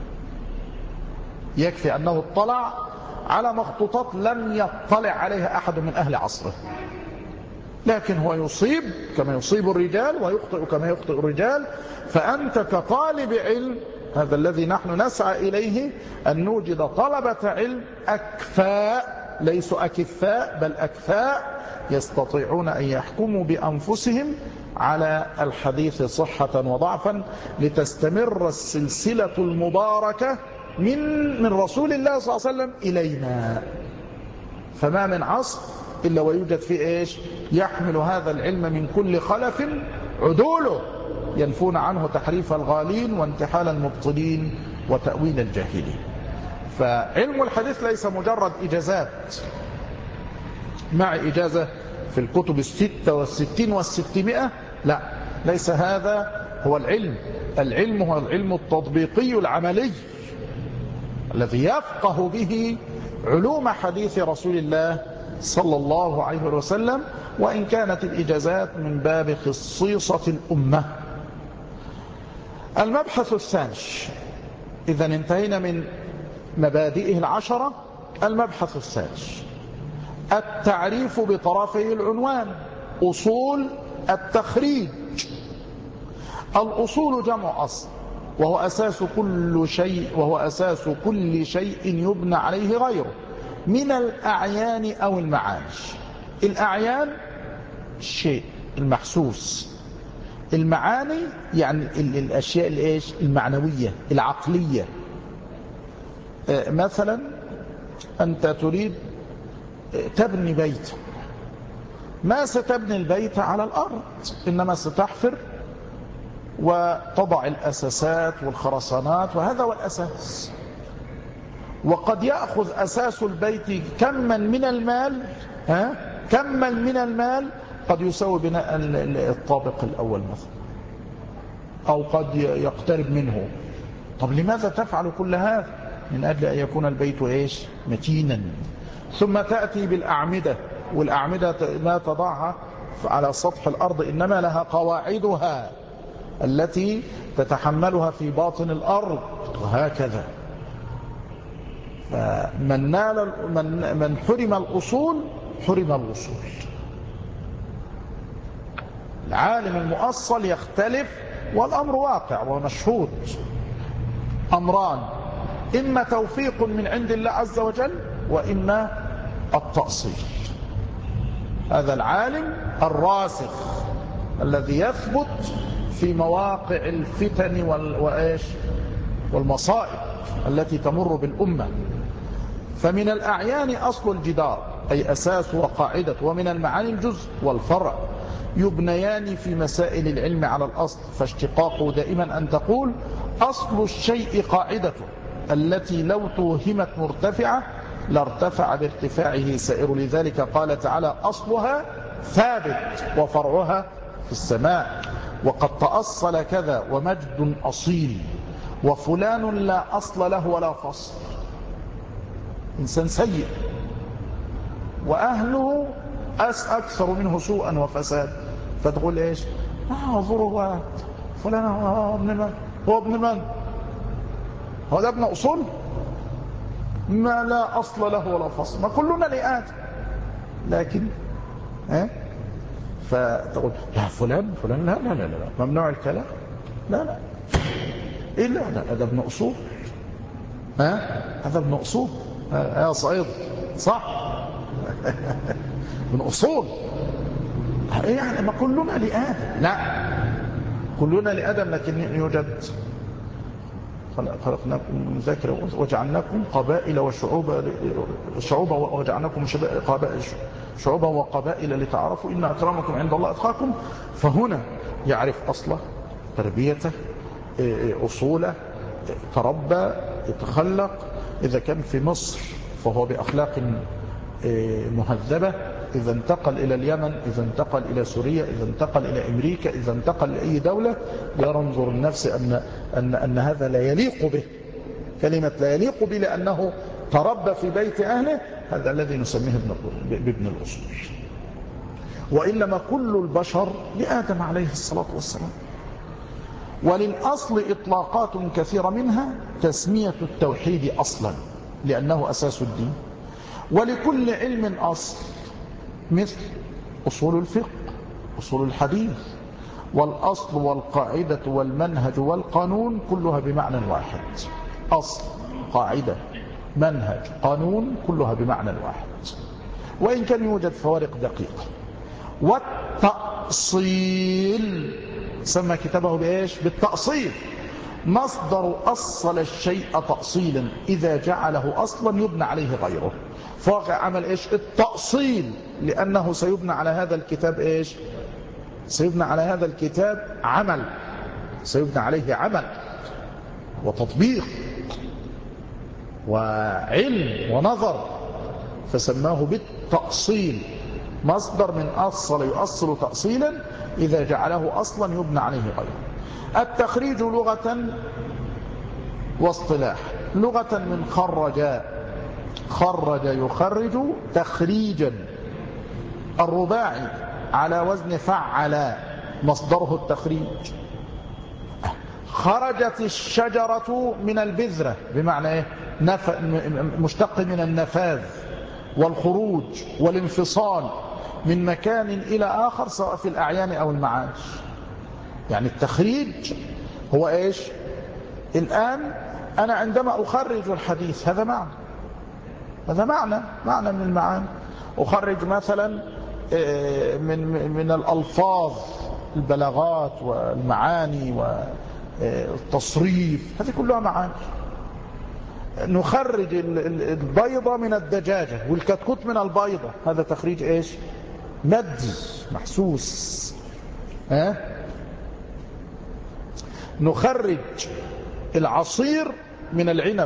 يكفي أنه اطلع على مخطوطات لم يطلع عليها أحد من أهل عصره، لكن هو يصيب كما يصيب الرجال ويخطئ كما يخطئ الرجال. فأنت كطالب علم، هذا الذي نحن نسعى إليه، أن نوجد طلبة علم أكفاء، ليسوا أكفاء بل أكفاء، يستطيعون أن يحكموا بأنفسهم على الحديث صحة وضعفا، لتستمر السلسلة المباركة من من رسول الله صلى الله عليه وسلم إلينا. فما من عصر إلا ويوجد فيه إيش؟ يحمل هذا العلم من كل خلف عدوله، ينفون عنه تحريف الغالين وانتحال المبطلين وتأويل الجاهلين. فعلم الحديث ليس مجرد إجازات، مع إجازة في الكتب الستة والستين والستمائة، لا، ليس هذا هو العلم. العلم هو العلم التطبيقي العملي الذي يفقه به علوم حديث رسول الله صلى الله عليه وسلم، وإن كانت الإجازات من باب خصيصة الأمة. المبحث الثاني، إذا انتهينا من مبادئه العشرة. المبحث الثاني التعريف بطرفي العنوان، أصول التخريج. الأصول جمع أصل، وهو أساس كل شيء وهو أساس كل شيء يبنى عليه غيره من الأعيان أو المعاني. الأعيان الشيء المحسوس، المعاني يعني الأشياء الإيش؟ المعنوية العقلية. مثلا أنت تريد تبني بيت، ما ستبني البيت على الأرض، إنما ستحفر وتضع الأساسات والخرسانات، وهذا هو الأساس. وقد يأخذ أساس البيت كما من المال، ها كما من المال قد يساوي بناء الطابق الأول مثلا، أو قد يقترب منه. طب لماذا تفعل كل هذا؟ من أجل أن يكون البيت إيش؟ متينا. ثم تأتي بالأعمدة، والأعمدة ما تضعها على سطح الأرض، إنما لها قواعدها التي تتحملها في باطن الأرض، وهكذا. فمن نال من من حرم الأصول حرم الوصول. العالم المؤصل يختلف، والأمر واقع ومشهود. أمران، إما توفيق من عند الله عز وجل، وإما التأصيل. هذا العالم الراسخ الذي يثبت في مواقع الفتن والإيش والمصائب التي تمر بالأمة. فمن الأعيان أصل الجدار، أي أساس وقاعدة، ومن المعاني الجزء والفرع، يبنيان في مسائل العلم على الأصل. فاشتقاقه دائما أن تقول أصل الشيء قاعدته، التي لو توهمت مرتفعة لارتفع بارتفاعه سائر. لذلك قال تعالى أصلها ثابت وفرعها في السماء. وقد تأصل كذا ومجد أصيل، وفلان لا أصل له ولا فصل. إنسان سيء وأهله أكثر منه سوءا وفساد، فتقول إيش؟ آه ظروات فلان هو ابن من؟ هو ابن من؟ هو ده ابن أصول؟ ما لا أصل له ولا فصل، ما كلنا لآت. لكن ها فتقول لا فلان فلان لا لا لا لا ممنوع الكلام، لا لا إلا لا، هذا ابن أصول، ها هذا ابن أصول يا صعيد، صح؟ من أصول. يعني ما كلنا لآدم، لا كلنا لآدم، لكن يوجد خلقناكم من ذكر وجعلناكم قبائل وشعوبا شعوبا وجعلناكم شعوبا وقبائل لتعارفوا إن أكرمكم عند الله أتقاكم. فهنا يعرف أصله، تربيته، أصوله، تربى، يتخلق. إذا كان في مصر فهو بأخلاق مهذبة، إذا انتقل إلى اليمن، إذا انتقل إلى سوريا، إذا انتقل إلى أمريكا، إذا انتقل لأي دولة، ينظر النفس أن, أن, أن هذا لا يليق به. كلمة لا يليق به لأنه تربى في بيت أهله، هذا الذي نسميه بابن الأصول. وإنما كل البشر لآدم عليه الصلاة والسلام. وللأصل إطلاقات كثيرة، منها تسمية التوحيد أصلا لأنه أساس الدين. ولكل علم أصل، مثل أصول الفقه، أصول الحديث، والأصل والقاعدة والمنهج والقانون كلها بمعنى واحد. أصل، قاعدة، منهج، قانون كلها بمعنى واحد، وإن كان يوجد فوارق دقيقة. والتأصيل سمى كتابه بإيش؟ بالتأصيل. مصدر أصل الشيء تأصيلا، إذا جعله أصلا يبنى عليه غيره. فواقع عمل إيش؟ التأصيل، لأنه سيبنى على هذا الكتاب إيش؟ سيبنى على هذا الكتاب عمل، سيبنى عليه عمل وتطبيق وعلم ونظر، فسماه بالتأصيل. مصدر من أصل يؤصل تأصيلا، إذا جعله أصلا يبنى عليه غيره. التخريج لغة واصطلاح. لغة من خرج، خرج يخرج تخريجا. الرباعي على وزن فعل، مصدره التخريج. خرجت الشجرة من البذرة، بمعنى ايه؟ نف... مشتق من النفاذ والخروج والانفصال من مكان إلى آخر، سواء في الأعيان أو المعاش. يعني التخريج هو ايش؟ الآن أنا عندما أخرج الحديث، هذا معنى، هذا معنى معنى من المعاني. أخرج مثلا من من الألفاظ، البلاغات والمعاني والتصريف، هذه كلها معاني. نخرج البيضة من الدجاجة والكتكوت من البيضة، هذا تخريج ايش؟ مادي محسوس. ها؟ نخرج العصير من العنب،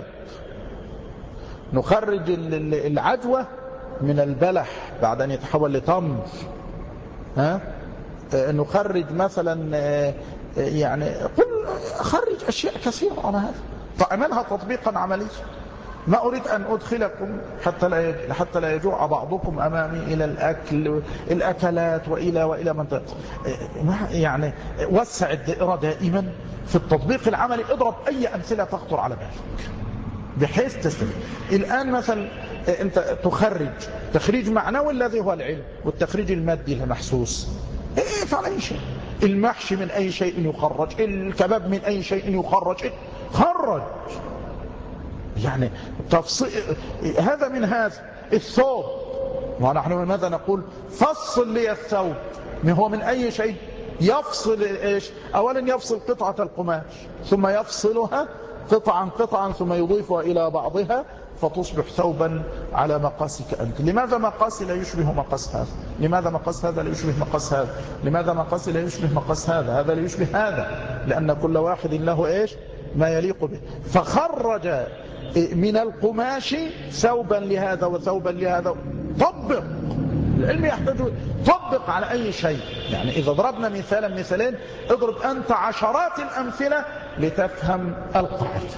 نخرج العجوة من البلح بعد أن يتحول لتمر. ها؟ نخرج مثلا، يعني قل خرج أشياء كثيرة على هذا، فأعملها تطبيقا عمليا. ما أريد أن أدخلكم حتى لا حتى لا يجوع بعضكم أمامي إلى الأكل، الأكلات وإلى وإلى من يعني. وسع الدائرة دائما في التطبيق العملي، اضرب أي أمثلة تخطر على بالك بحيث تستفيد. الآن مثلا أنت تخرج تخريج معنوي الذي هو العلم، والتخريج المادي المحسوس. إيه فعل أي شيء، المحشي من أي شيء يخرج، الكباب من أي شيء يخرج، خرج يعني تفصيل. هذا من هذا. الثوب، ونحن ماذا نقول؟ فصل لي الثوب، هو من أي شيء؟ يفصل إيش؟ أولا يفصل قطعة القماش، ثم يفصلها قطعا قطعا، ثم يضيفها إلى بعضها فتصبح ثوبا على مقاسك أنت. لماذا مقاسي لا يشبه مقاس هذا؟ لماذا مقاس هذا لا يشبه مقاس هذا؟ لماذا مقاسي لا يشبه مقاس هذا؟ هذا لا يشبه هذا، لأن كل واحد له إيش؟ ما يليق به. فخرج من القماش ثوبا لهذا وثوبا لهذا. طبق، العلم يحتاج طبق على أي شيء. يعني إذا ضربنا مثالا مثالين، اضرب أنت عشرات الأمثلة لتفهم القاعدة.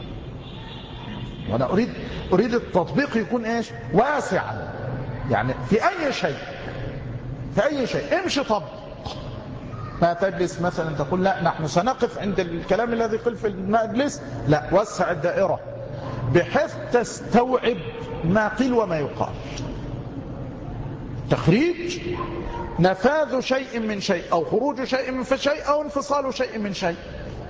وأنا أريد أريد التطبيق يكون إيش؟ واسعا، يعني في أي شيء، في أي شيء امشي طبق. ما تجلس مثلا تقول لا نحن سنقف عند الكلام الذي قل في المجلس، لا، وسع الدائرة بحيث تستوعب ما قيل وما يقال. تخريج نفاذ شيء من شيء، أو خروج شيء من شيء، أو انفصال شيء من شيء.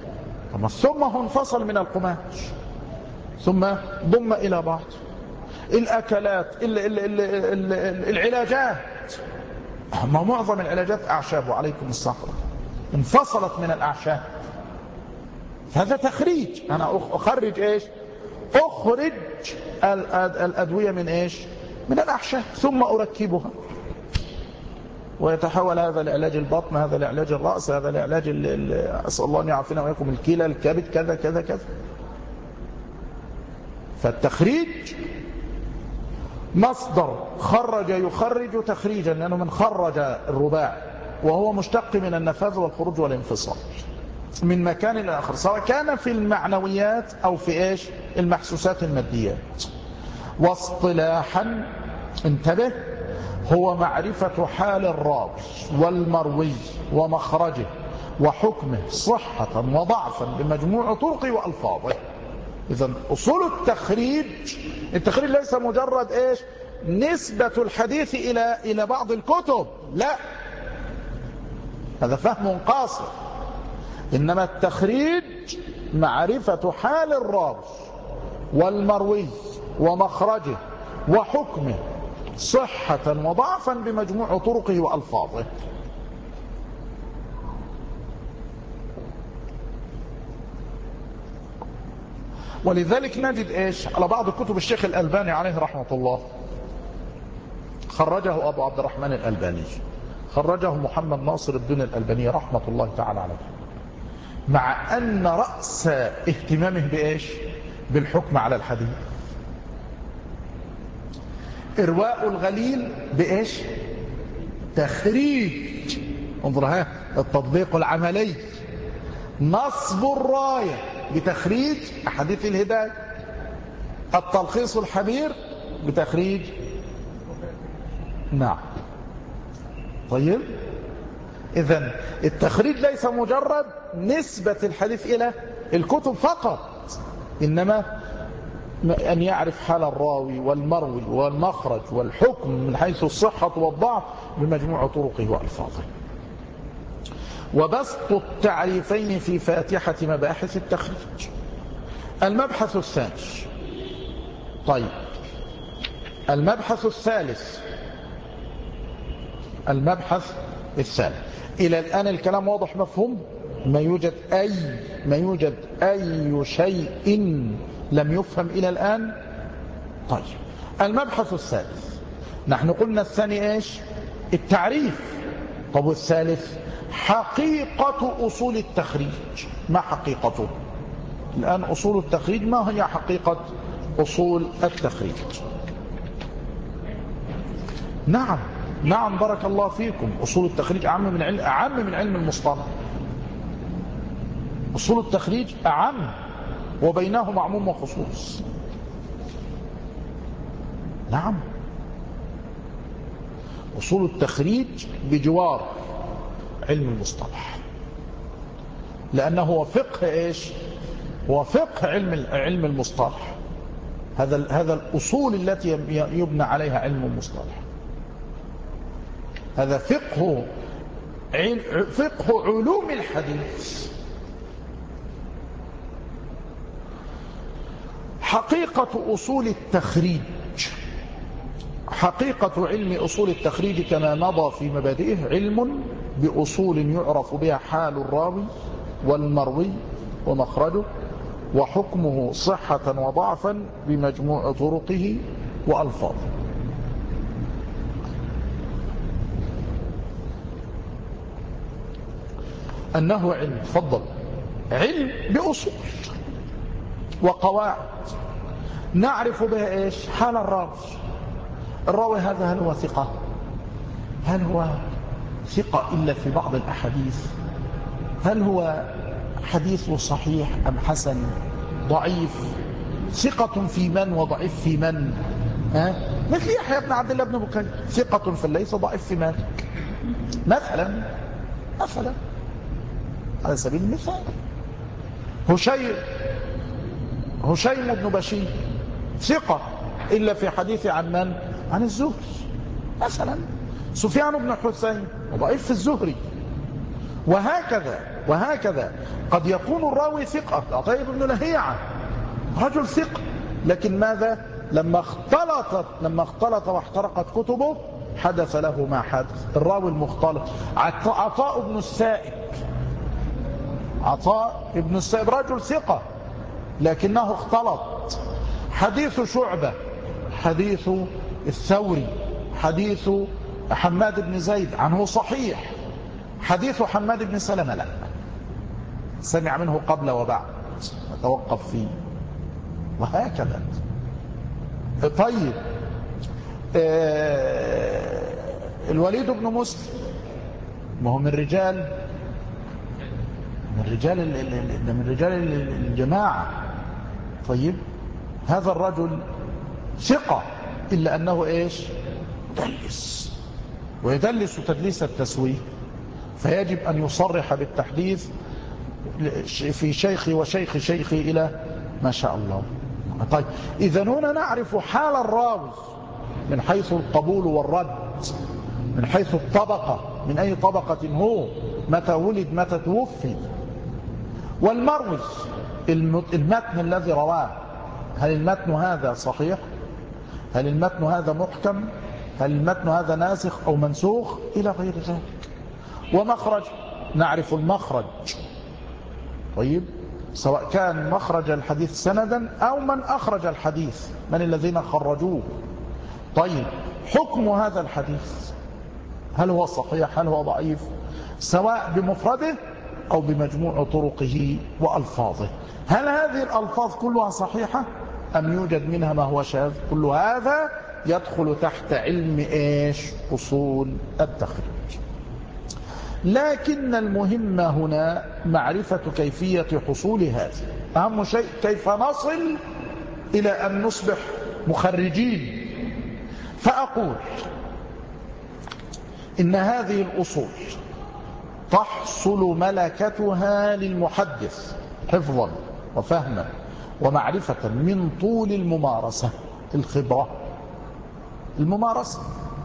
ثم هو انفصل من القماش ثم ضم إلى بعض. الأكلات، ال ال ال ال العلاجات. ما معظم العلاجات أعشاب، وعليكم الصحة، انفصلت من الأعشاب. هذا تخريج. أنا أخرج إيش؟ أخرج الأدوية من إيش؟ من الأعشاب، ثم أركبها ويتحول هذا لعلاج البطن، هذا لعلاج الرأس، هذا لعلاج أسأل الله أن يعافينا وإياكم الكلى، الكبد، كذا كذا كذا. فالتخريج مصدر خرج يخرج تخريجا، لأنه من خرج الرباع، وهو مشتق من النفاذ والخروج والانفصال من مكان إلى آخر، سواء كان في المعنويات أو في إيش؟ المحسوسات الماديات. واصطلاحا، انتبه، هو معرفة حال الراوي والمروي ومخرجه وحكمه صحة وضعفا بمجموع طرقه وألفاظه. إذن أصول التخريج، التخريج ليس مجرد إيش؟ نسبة الحديث إلى إلى بعض الكتب، لا، هذا فهم قاصر. إنما التخريج معرفة حال الراوي والمروي ومخرجه وحكمه صحة وضعفا بمجموع طرقه وألفاظه. ولذلك نجد إيش؟ على بعض كتب الشيخ الألباني عليه رحمة الله، خرجه أبو عبد الرحمن الألباني، خرجه محمد ناصر الدين الألباني رحمة الله تعالى عليه، مع أن رأس اهتمامه بإيش؟ بالحكم على الحديث. إرواء الغليل بإيش؟ تخريج، انظر ها التطبيق العملي. نصب الراية بتخريج أحاديث الهداية. التلخيص الحبير بتخريج، نعم. طيب، إذن التخريج ليس مجرد نسبة الحديث إلى الكتب فقط، إنما أن يعرف حال الراوي والمروي والمخرج والحكم من حيث الصحة والضعف بمجموع طرقه وألفاظه. وبسط التعريفين في فاتحة مباحث التخريج. المبحث الثاني، طيب المبحث الثالث، المبحث الثالث، إلى الآن الكلام واضح مفهوم؟ ما يوجد أي ما يوجد أي شيء لم يفهم إلى الآن؟ طيب، المبحث الثالث، نحن قلنا الثاني إيش؟ التعريف. طب والثالث؟ حقيقة أصول التخريج. ما حقيقته؟ الآن أصول التخريج، ما هي حقيقة أصول التخريج؟ نعم نعم بارك الله فيكم، أصول التخريج أعم من علم أعم من علم المصطلح. أصول التخريج أعم، وبينهما عموم وخصوص. نعم، أصول التخريج بجوار علم المصطلح، لأنه هو فقه إيش؟ هو فقه علم علم المصطلح. هذا هذا الأصول التي يبنى عليها علم المصطلح، هذا فقه فقه علوم الحديث. حقيقة أصول التخريج، حقيقة علم أصول التخريج كما مضى في مبادئه علم بأصول يعرف بها حال الراوي والمروي ومخرجه وحكمه صحة وضعفا بمجموع طرقه وألفاظه. أنه علم، تفضل، علم بأصول وقواعد نعرف بها إيش؟ حال الراوي. الراوي هذا هل هو ثقة؟ هل هو ثقة إلا في بعض الأحاديث؟ هل هو حديث صحيح أم حسن ضعيف؟ ثقة في من وضعيف في من؟ أه؟ مثل يحيى بن عبد الله بن بكير، ثقة في الليث وضعيف في مالك مثلا، مثلا على سبيل المثال. هشيم هشيم بن بشير ثقة إلا في حديث عن من؟ عن الزهري مثلا. سفيان بن حسين وضعيف في الزهري، وهكذا وهكذا. قد يكون الراوي ثقة، عطية بن لهيعة رجل ثقة، لكن ماذا؟ لما اختلطت لما اختلط واحترقت كتبه حدث له ما حدث. الراوي المختلط عطاء بن السائب عطاء بن السائب رجل ثقة لكنه اختلط. حديث شعبة، حديث الثوري، حديث حماد بن زيد عنه صحيح، حديث حماد بن سلمة لا، سمع منه قبل وبعد، نتوقف فيه، وهكذا. طيب آه الوليد بن مسلم ما هو من رجال من رجال من رجال الجماعة. طيب هذا الرجل ثقة إلا أنه إيش؟ مدلس، ويدلس تدليس التسويه، فيجب أن يصرح بالتحديث في شيخي وشيخ شيخي إلى ما شاء الله. طيب إذا هنا نعرف حال الراوي من حيث القبول والرد، من حيث الطبقة، من أي طبقة هو، متى ولد، متى توفي. والمروي المتن الذي رواه، هل المتن هذا صحيح؟ هل المتن هذا محكم؟ هل المتن هذا ناسخ أو منسوخ؟ إلى غير ذلك. ومخرج، نعرف المخرج. طيب سواء كان مخرج الحديث سندا أو من أخرج الحديث، من الذين خرجوه. طيب حكم هذا الحديث، هل هو صحيح، هل هو ضعيف، سواء بمفرده أو بمجموع طرقه وألفاظه. هل هذه الألفاظ كلها صحيحة أم يوجد منها ما هو شاذ؟ كل هذا يدخل تحت علم إيش؟ أصول التخريج. لكن المهم هنا معرفة كيفية حصول هذا. أهم شيء كيف نصل إلى أن نصبح مخرجين. فأقول إن هذه الأصول تحصل ملكتها للمحدث حفظا وفهما ومعرفة من طول الممارسة، الخبرة، الممارسة.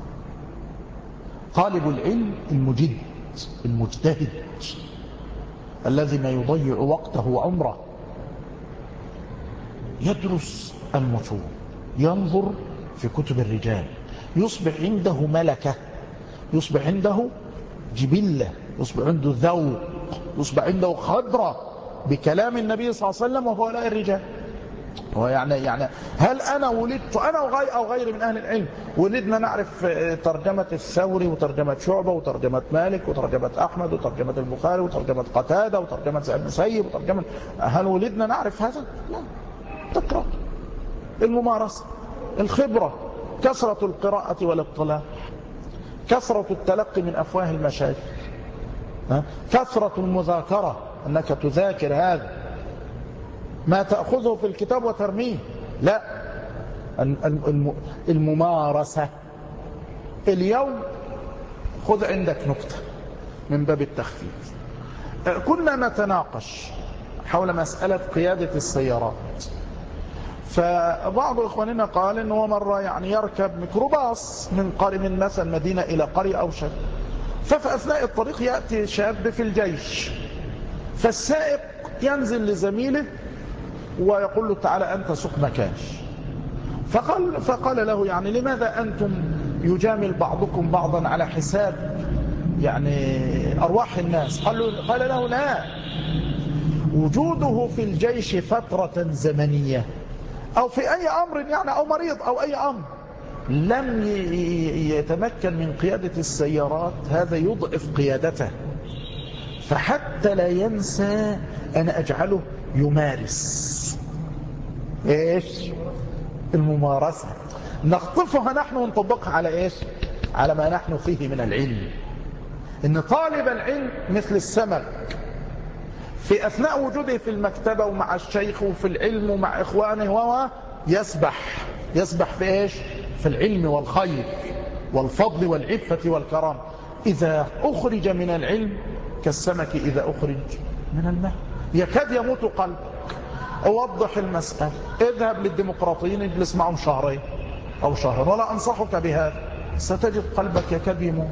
طالب العلم المجد المجتهد الذي ما يضيع وقته وعمره يدرس المتون، ينظر في كتب الرجال، يصبح عنده ملكة، يصبح عنده جبلة، يصبح عنده ذوق، يصبح عنده خبرة بكلام النبي صلى الله عليه وسلم وهؤلاء الرجال. هو يعني يعني هل أنا ولدت أنا وغير أو غيري من أهل العلم ولدنا نعرف ترجمة الثوري وترجمة شعبة وترجمة مالك وترجمة أحمد وترجمة البخاري وترجمة قتادة وترجمة سعيد بن مسيب وترجمة، هل ولدنا نعرف هذا؟ لا. تقرأ، الممارسة، الخبرة، كثرة القراءة والاطلاع، كثرة التلقي من أفواه المشايخ، كثرة المذاكرة، أنك تذاكر هذا، ما تأخذه في الكتاب وترميه، لا، الممارسة. اليوم خذ عندك نكتة من باب التخفيف. كنا نتناقش حول مسألة قيادة السيارات، فبعض إخواننا قال إنه مرة يعني يركب ميكروباص من قرية، من مثلا مدينة إلى قرية أو شيء، ففي أثناء الطريق يأتي شاب في الجيش، فالسائق ينزل لزميله ويقول له تعالى أنت سوق مكاني. فقال, فقال له يعني لماذا أنتم يجامل بعضكم بعضا على حساب يعني أرواح الناس؟ قال له, قال له لا، وجوده في الجيش فترة زمنية أو في أي أمر يعني، أو مريض أو أي أمر، لم يتمكن من قيادة السيارات، هذا يضعف قيادته. فحتى لا ينسى أنا أجعله يمارس إيش؟ الممارسة. نخطفها نحن ونطبقها على إيش؟ على ما نحن فيه من العلم. إن طالب العلم مثل السمك، في أثناء وجوده في المكتبة ومع الشيخ وفي العلم ومع إخوانه وهو يسبح يسبح في إيش؟ في العلم والخير والفضل والعفة والكرام. إذا أخرج من العلم كالسمك إذا أخرج من الماء، يكاد يموت قلبك. أوضح المسألة، اذهب للديمقراطيين اجلس معهم شهرين أو شهر، ولا أنصحك بهذا، ستجد قلبك يكاد يموت.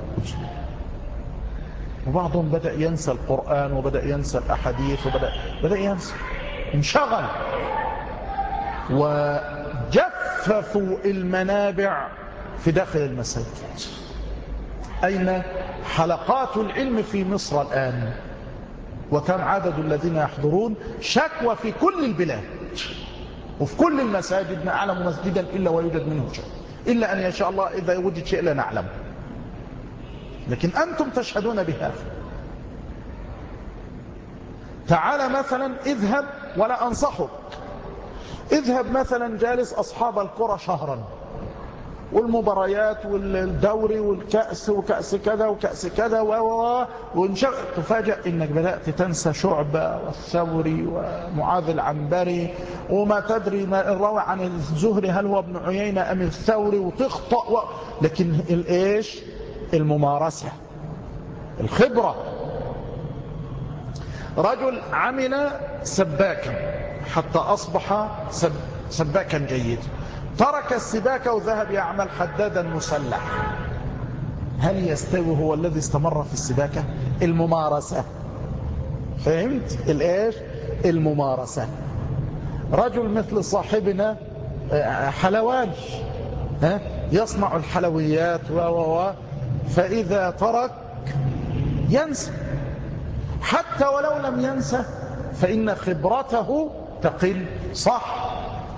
وبعضهم بدأ ينسى القرآن وبدأ ينسى الأحاديث وبدأ بدأ ينسى، انشغل وجف جففوا المنابع في داخل المساجد. أين حلقات العلم في مصر الآن؟ وكم عدد الذين يحضرون؟ شكوى في كل البلاد وفي كل المساجد. ما أعلم مسجدا إلا ويوجد منه شيء، إلا أن يشاء الله إذا وجد شيء لا نعلم، لكن أنتم تشهدون بهذا. تعال مثلا اذهب، ولا أنصحك، اذهب مثلا جالس أصحاب الكرة شهرا، والمباريات والدوري والكأس وكأس كذا وكأس كذا وانشغل، تفاجأ انك بدأت تنسى شعبة والثوري ومعاذ العنبري، وما تدري ما الروى عن الزهري هل هو ابن عيينة ام الثوري، وتخطأ و... لكن الايش؟ الممارسة، الخبرة. رجل عمل سباكا حتى أصبح سب... سباكا جيد، ترك السباكة وذهب يعمل حدادا مسلح. هل يستوي هو الذي استمر في السباكة؟ الممارسة. فهمت الايش؟ الممارسة. رجل مثل صاحبنا حلواني يصنع الحلويات و و فإذا ترك ينسى، حتى ولو لم ينسى فإن خبرته تقل. صح؟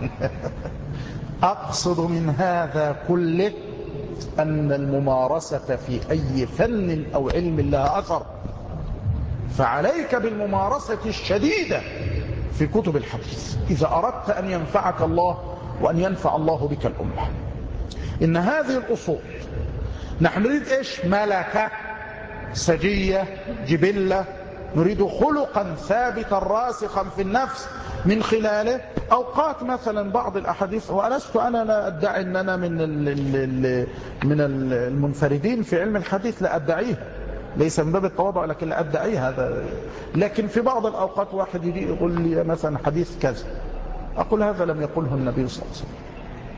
أقصد من هذا كله أن الممارسة في أي فن أو علم لها أثر، فعليك بالممارسة الشديدة في كتب الحديث إذا أردت أن ينفعك الله وأن ينفع الله بك الأمة. إن هذه الأصول نحن نريد إيش؟ ملكة سجية جبلة، نريد خلقا ثابتا راسخا في النفس من خلاله. أوقات مثلا بعض الأحاديث، وألست أنا لا أدعي أننا من من المنفردين في علم الحديث، لا أدعيها، ليس من باب التواضع لكن لا أدعي هذا. لكن في بعض الأوقات واحد يجي يقول لي مثلا حديث كذا، أقول هذا لم يقله النبي صلى الله عليه وسلم.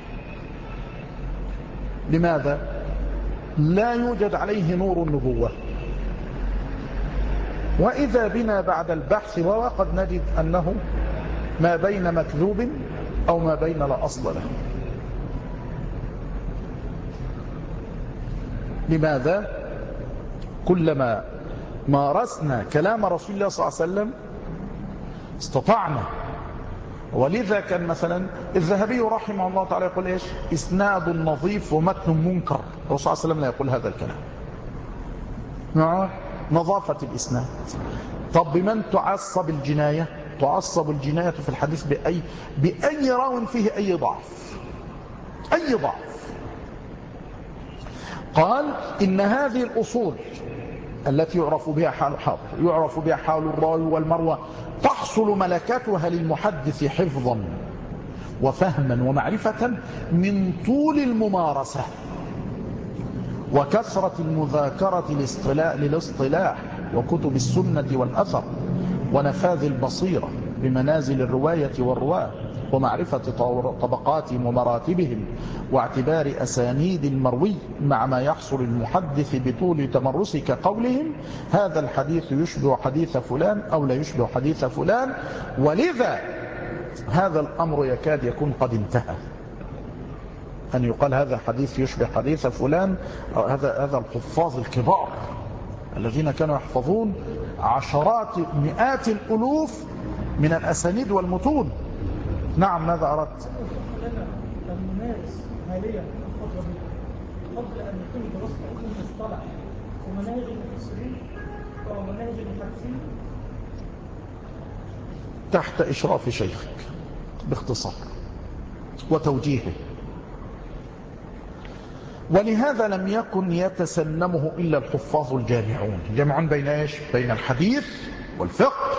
لماذا؟ لا يوجد عليه نور النبوة. وإذا بنا بعد البحث وقد نجد أنه ما بين مكذوب أو ما بين لا أصل له. لماذا؟ كلما مارسنا كلام رسول الله صلى الله عليه وسلم استطعنا. ولذا كان مثلا الذهبي رحمه الله تعالى يقول إيش؟ إسناد نظيف ومتن منكر. الرسول صلى الله عليه وسلم لا يقول هذا الكلام. نعم، نظافة الإسناد. طب بمن تعصب الجناية؟ تعصب الجناية في الحديث بأي, بأي راو فيه أي ضعف، أي ضعف. قال إن هذه الأصول التي يعرف بها حال حاضر، يعرف بها حال الراوي والمروى، تحصل ملكاتها للمحدث حفظا وفهما ومعرفة من طول الممارسة وكثرة المذاكرة للاصطلاح وكتب السنة والأثر ونفاذ البصيرة بمنازل الرواية والرواة ومعرفة طبقاتهم ومراتبهم واعتبار أسانيد المروي مع ما يحصل المحدث بطول تمرسه كقولهم هذا الحديث يشبه حديث فلان أو لا يشبه حديث فلان. ولذا هذا الأمر يكاد يكون قد انتهى، أن يقال هذا حديث يشبه حديث فلان، أو هذا هذا الحفاظ الكبار الذين كانوا يحفظون عشرات مئات الألوف من الأسانيد والمتون. نعم، ماذا أردت؟ الممارس حاليا الفترة دي قبل أن يكون دراسة علم المصطلح ومناهج المفسرين ومناهج المحدثين تحت إشراف شيخك باختصار وتوجيهه. ولهذا لم يكن يتسنمه إلا الحفاظ الجامعون، جمعون بين إيش؟ بين الحديث والفقه،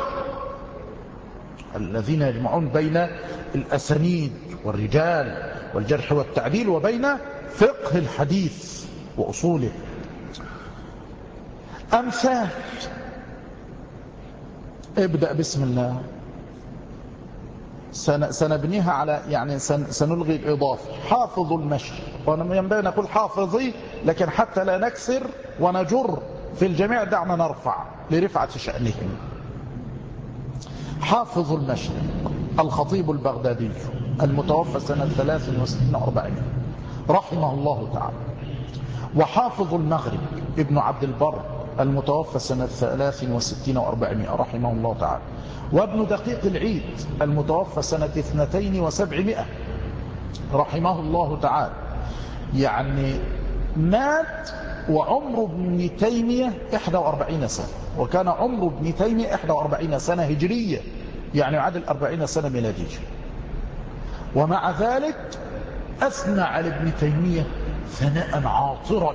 الذين يجمعون بين الأسانيد والرجال والجرح والتعديل وبين فقه الحديث وأصوله. أمثال، ابدأ بسم الله، سنبنيها على يعني سنلغي الإضافة. حافظ المشي، وينبغي أن نقول حافظي، لكن حتى لا نكسر ونجر في الجميع دعنا نرفع لرفعة شأنهم. حافظ المشي الخطيب البغدادي المتوفى سنة ثلاث وستين وأربعمائة رحمه الله تعالى. وحافظ المغرب ابن عبد البر المتوفى سنة ثلاث وستين وأربعمائة رحمه الله تعالى. وابن دقيق العيد المتوفى سنة اثنتين وسبعمائة رحمه الله تعالى. يعني مات وعمر ابن تيمية إحدى وأربعين سنة، وكان عمر ابن تيمية إحدى وأربعين سنة هجرية، يعني عدل أربعين سنة ميلادية. ومع ذلك أثنى على ابن تيمية ثناء عاطرا.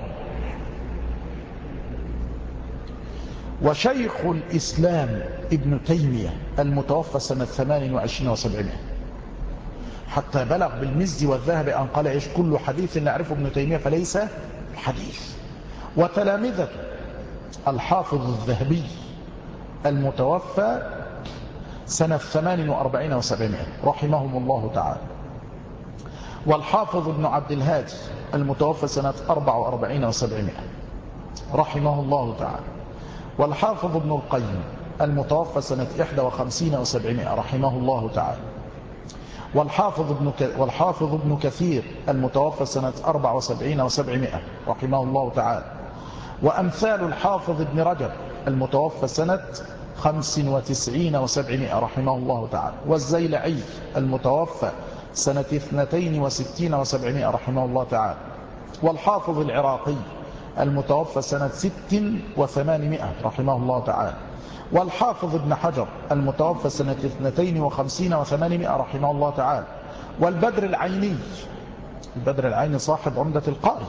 وشيخ الإسلام ابن تيمية المتوفى سنة ثمان وعشرين وسبعمائة، حتى بلغ بالمزي والذهبي أن قال إيش كل حديث نعرفه ابن تيمية فليس حديث. وتلامذة الحافظ الذهبي المتوفى سنة ثمان وأربعين وسبعمائة رحمهم الله تعالى. والحافظ ابن عبد الهادي المتوفى سنة أربع وأربعين وسبعمائة رحمه الله تعالى. والحافظ ابن القيم المتوفى سنة إحدى وخمسين وسبعمائة رحمه الله تعالى. والحافظ ابن ك... والحافظ ابن كثير المتوفى سنة أربع وسبعين وسبعمائة رحمه الله تعالى. وأمثال الحافظ ابن رجب المتوفى سنة خمس وتسعين وسبعمائة رحمه الله تعالى. والزيلعي المتوفى سنة اثنتين وستين وسبعمائة رحمه الله تعالى. والحافظ العراقي المتوفى سنة ست وثمانمائة رحمه الله تعالى. والحافظ ابن حجر المتوفى سنة اثنتين وخمسين وثمانمائة رحمه الله تعالى. والبدر العيني البدر العيني صاحب عمدة القاري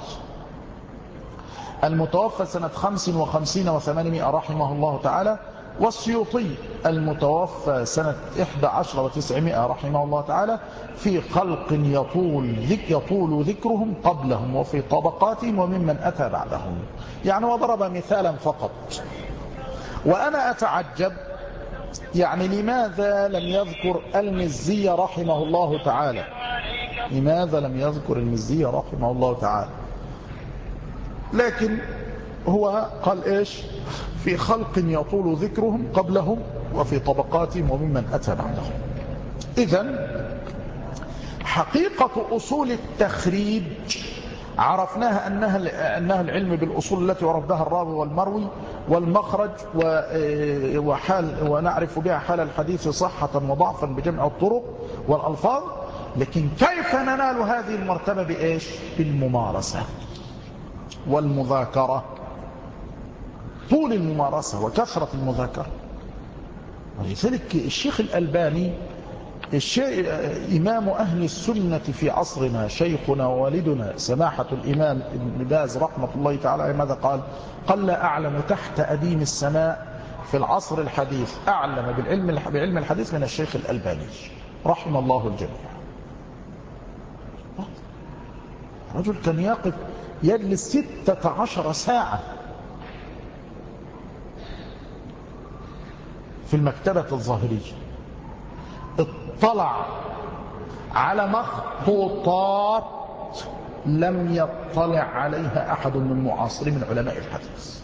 المتوفى سنة خمس وخمسين وثمانمائة رحمه الله تعالى. والسيوطي المتوفى سنة إحدى عشر وتسعمائة رحمه الله تعالى. في خلق يطول, ذك يطول ذكرهم قبلهم وفي طبقاتهم وممن أتى بعدهم. يعني وضرب مثالا فقط. وأنا أتعجب يعني لماذا لم يذكر المزي رحمه الله تعالى لماذا لم يذكر المزي رحمه الله تعالى لكن هو قال إيش في خلق يطول ذكرهم قبلهم وفي طبقاتهم وممن أتى بعدهم. إذن حقيقة أصول التخريج عرفناها أنها, أنها العلم بالأصول التي وربها الراوي والمروي والمخرج وحال ونعرف بها حال الحديث صحة وضعفا بجمع الطرق والألفاظ. لكن كيف ننال هذه المرتبة بإيش بالممارسة والمذاكرة، طول الممارسة وكثرة المذاكرة. ولذلك الشيخ الألباني الشيء إمام أهل السنة في عصرنا شيخنا ووالدنا سماحة الإمام ابن باز رحمة الله تعالى ماذا قال؟ قال لا أعلم تحت أديم السماء في العصر الحديث أعلم بالعلم بعلم الحديث من الشيخ الألباني رحمه الله الجميع. رجل كان يقف يجلس ستة عشر ساعة في المكتبة الظاهرية، اطلع على مخطوطات لم يطلع عليها أحد من معاصرين من علماء الحديث،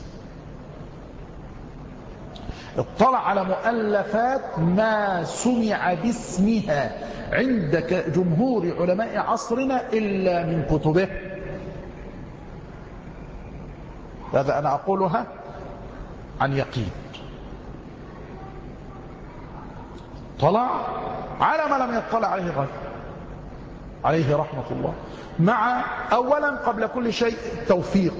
اطلع على مؤلفات ما سمع باسمها عند جمهور علماء عصرنا إلا من كتبه. هذا أنا أقولها عن يقين. طلع على ما لم يطلع عليه غيره عليه رحمة الله، مع أولا قبل كل شيء توفيق.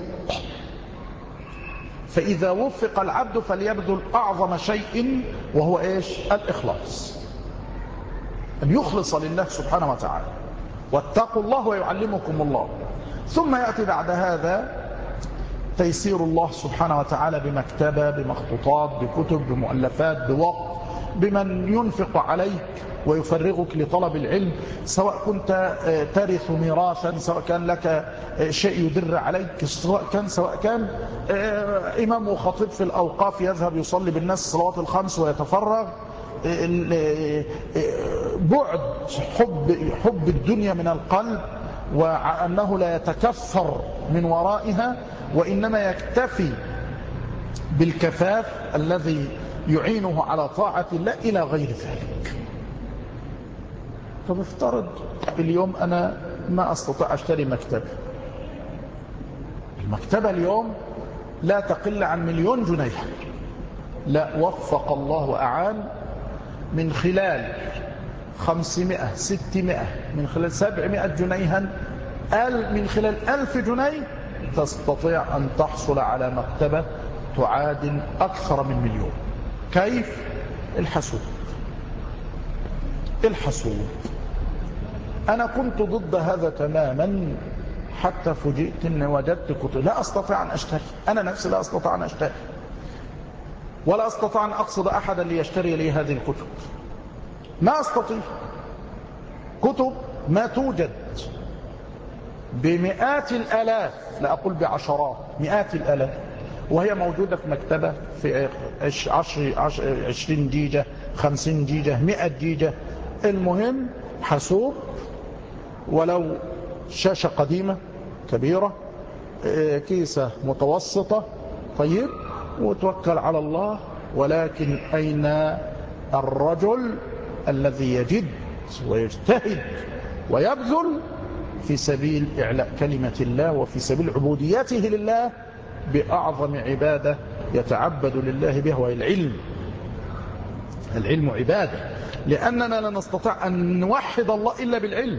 فإذا وفق العبد فليبذل أعظم شيء وهو إيش؟ الإخلاص، أن يخلص لله سبحانه وتعالى. واتقوا الله ويعلمكم الله. ثم يأتي بعد هذا تيسير الله سبحانه وتعالى بمكتبة بمخطوطات بكتب بمؤلفات بوقت بمن ينفق عليك ويفرغك لطلب العلم، سواء كنت ترث ميراثا، سواء كان لك شيء يدر عليك، سواء كان سواء كان إمام وخطيب في الأوقاف يذهب يصلي بالناس الصلوات الخمس ويتفرغ. بعد حب حب الدنيا من القلب، وأنه لا يتكثر من ورائها وإنما يكتفي بالكفاف الذي يعينه على طاعة الله إلى غير ذلك. طب افترض اليوم أنا ما أستطيع أشتري مكتبة، المكتبة اليوم لا تقل عن مليون جنيه، لا وفق الله وأعان من خلال خمسمائة ستمائة من خلال سبعمائة جنيها من خلال ألف جنيه تستطيع أن تحصل على مكتبة تعادل أكثر من مليون. كيف؟ الحاسوب. الحاسوب أنا كنت ضد هذا تماما حتى فوجئت أن وجدت كتب لا أستطيع أن أشتري، أنا نفسي لا أستطيع أن أشتري ولا أستطيع أن أقصد أحدا ليشتري لي هذه الكتب، ما أستطيع. كتب ما توجد بمئات الآلاف، لا أقول بعشرات، مئات الآلاف، وهي موجودة في مكتبة في عشر عشرين جيجة خمسين جيجة مئة جيجة. المهم حاسوب ولو شاشة قديمة كبيرة، كيسة متوسطة، طيب، وتوكل على الله. ولكن أين الرجل الذي يجد ويجتهد ويبذل في سبيل إعلاء كلمة الله وفي سبيل عبوديته لله بأعظم عبادة يتعبد لله بها، وهي العلم. العلم عبادة، لأننا لا نستطيع أن نوحد الله إلا بالعلم.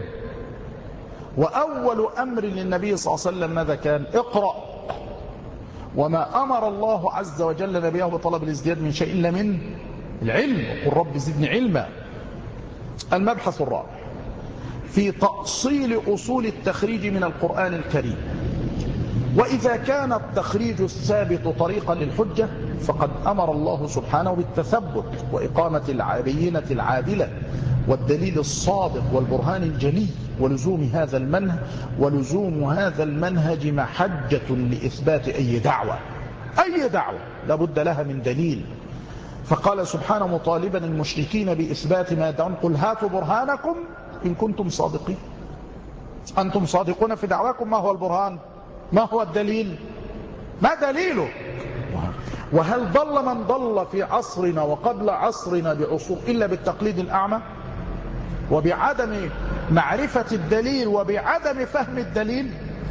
وأول أمر للنبي صلى الله عليه وسلم ماذا كان؟ اقرأ. وما أمر الله عز وجل نبيه بطلب الازدياد من شيء إلا من العلم، وقل رب زدني علما. المبحث الرابع في تأصيل أصول التخريج من القرآن الكريم. وإذا كان التخريج الثابت طريقا للحجة فقد أمر الله سبحانه بالتثبت وإقامة البينة العادلة والدليل الصادق والبرهان الجلي، ولزوم هذا المنهج ولزوم هذا المنهج محجة لإثبات أي دعوة. أي دعوة لابد لها من دليل. فقال سبحانه مطالبا المشركين بإثبات ما يدعون: قل هاتوا برهانكم إن كنتم صادقين. أنتم صادقون في دعواكم، ما هو البرهان؟ ما هو الدليل؟ ما دليله؟ وهل ضل من ضل في عصرنا وقبل عصرنا بعصور إلا بالتقليد الأعمى وبعدم معرفة الدليل وبعدم فهم الدليل؟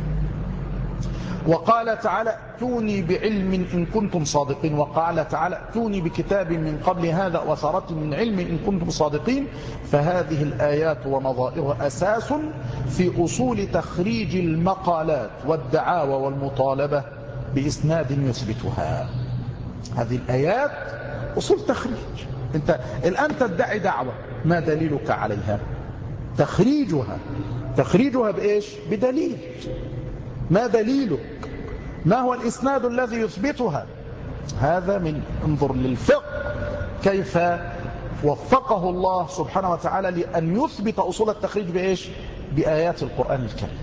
وقال تعالى: ائتوني بعلم إن كنتم صادقين. وقال تعالى: ائتوني بكتاب من قبل هذا وأثرة من علم إن كنتم صادقين. فهذه الآيات ونظائرها أساس في أصول تخريج المقالات والدعاوى والمطالبة بإسناد يثبتها. هذه الآيات أصول تخريج. أنت الآن تدعي دعوة، ما دليلك عليها؟ تخريجها تخريجها بإيش؟ بدليل. ما دليلك؟ ما هو الإسناد الذي يثبتها؟ هذا من انظر للفقه كيف وفقه الله سبحانه وتعالى لأن يثبت أصول التخريج بإيش؟ بآيات القرآن الكريم.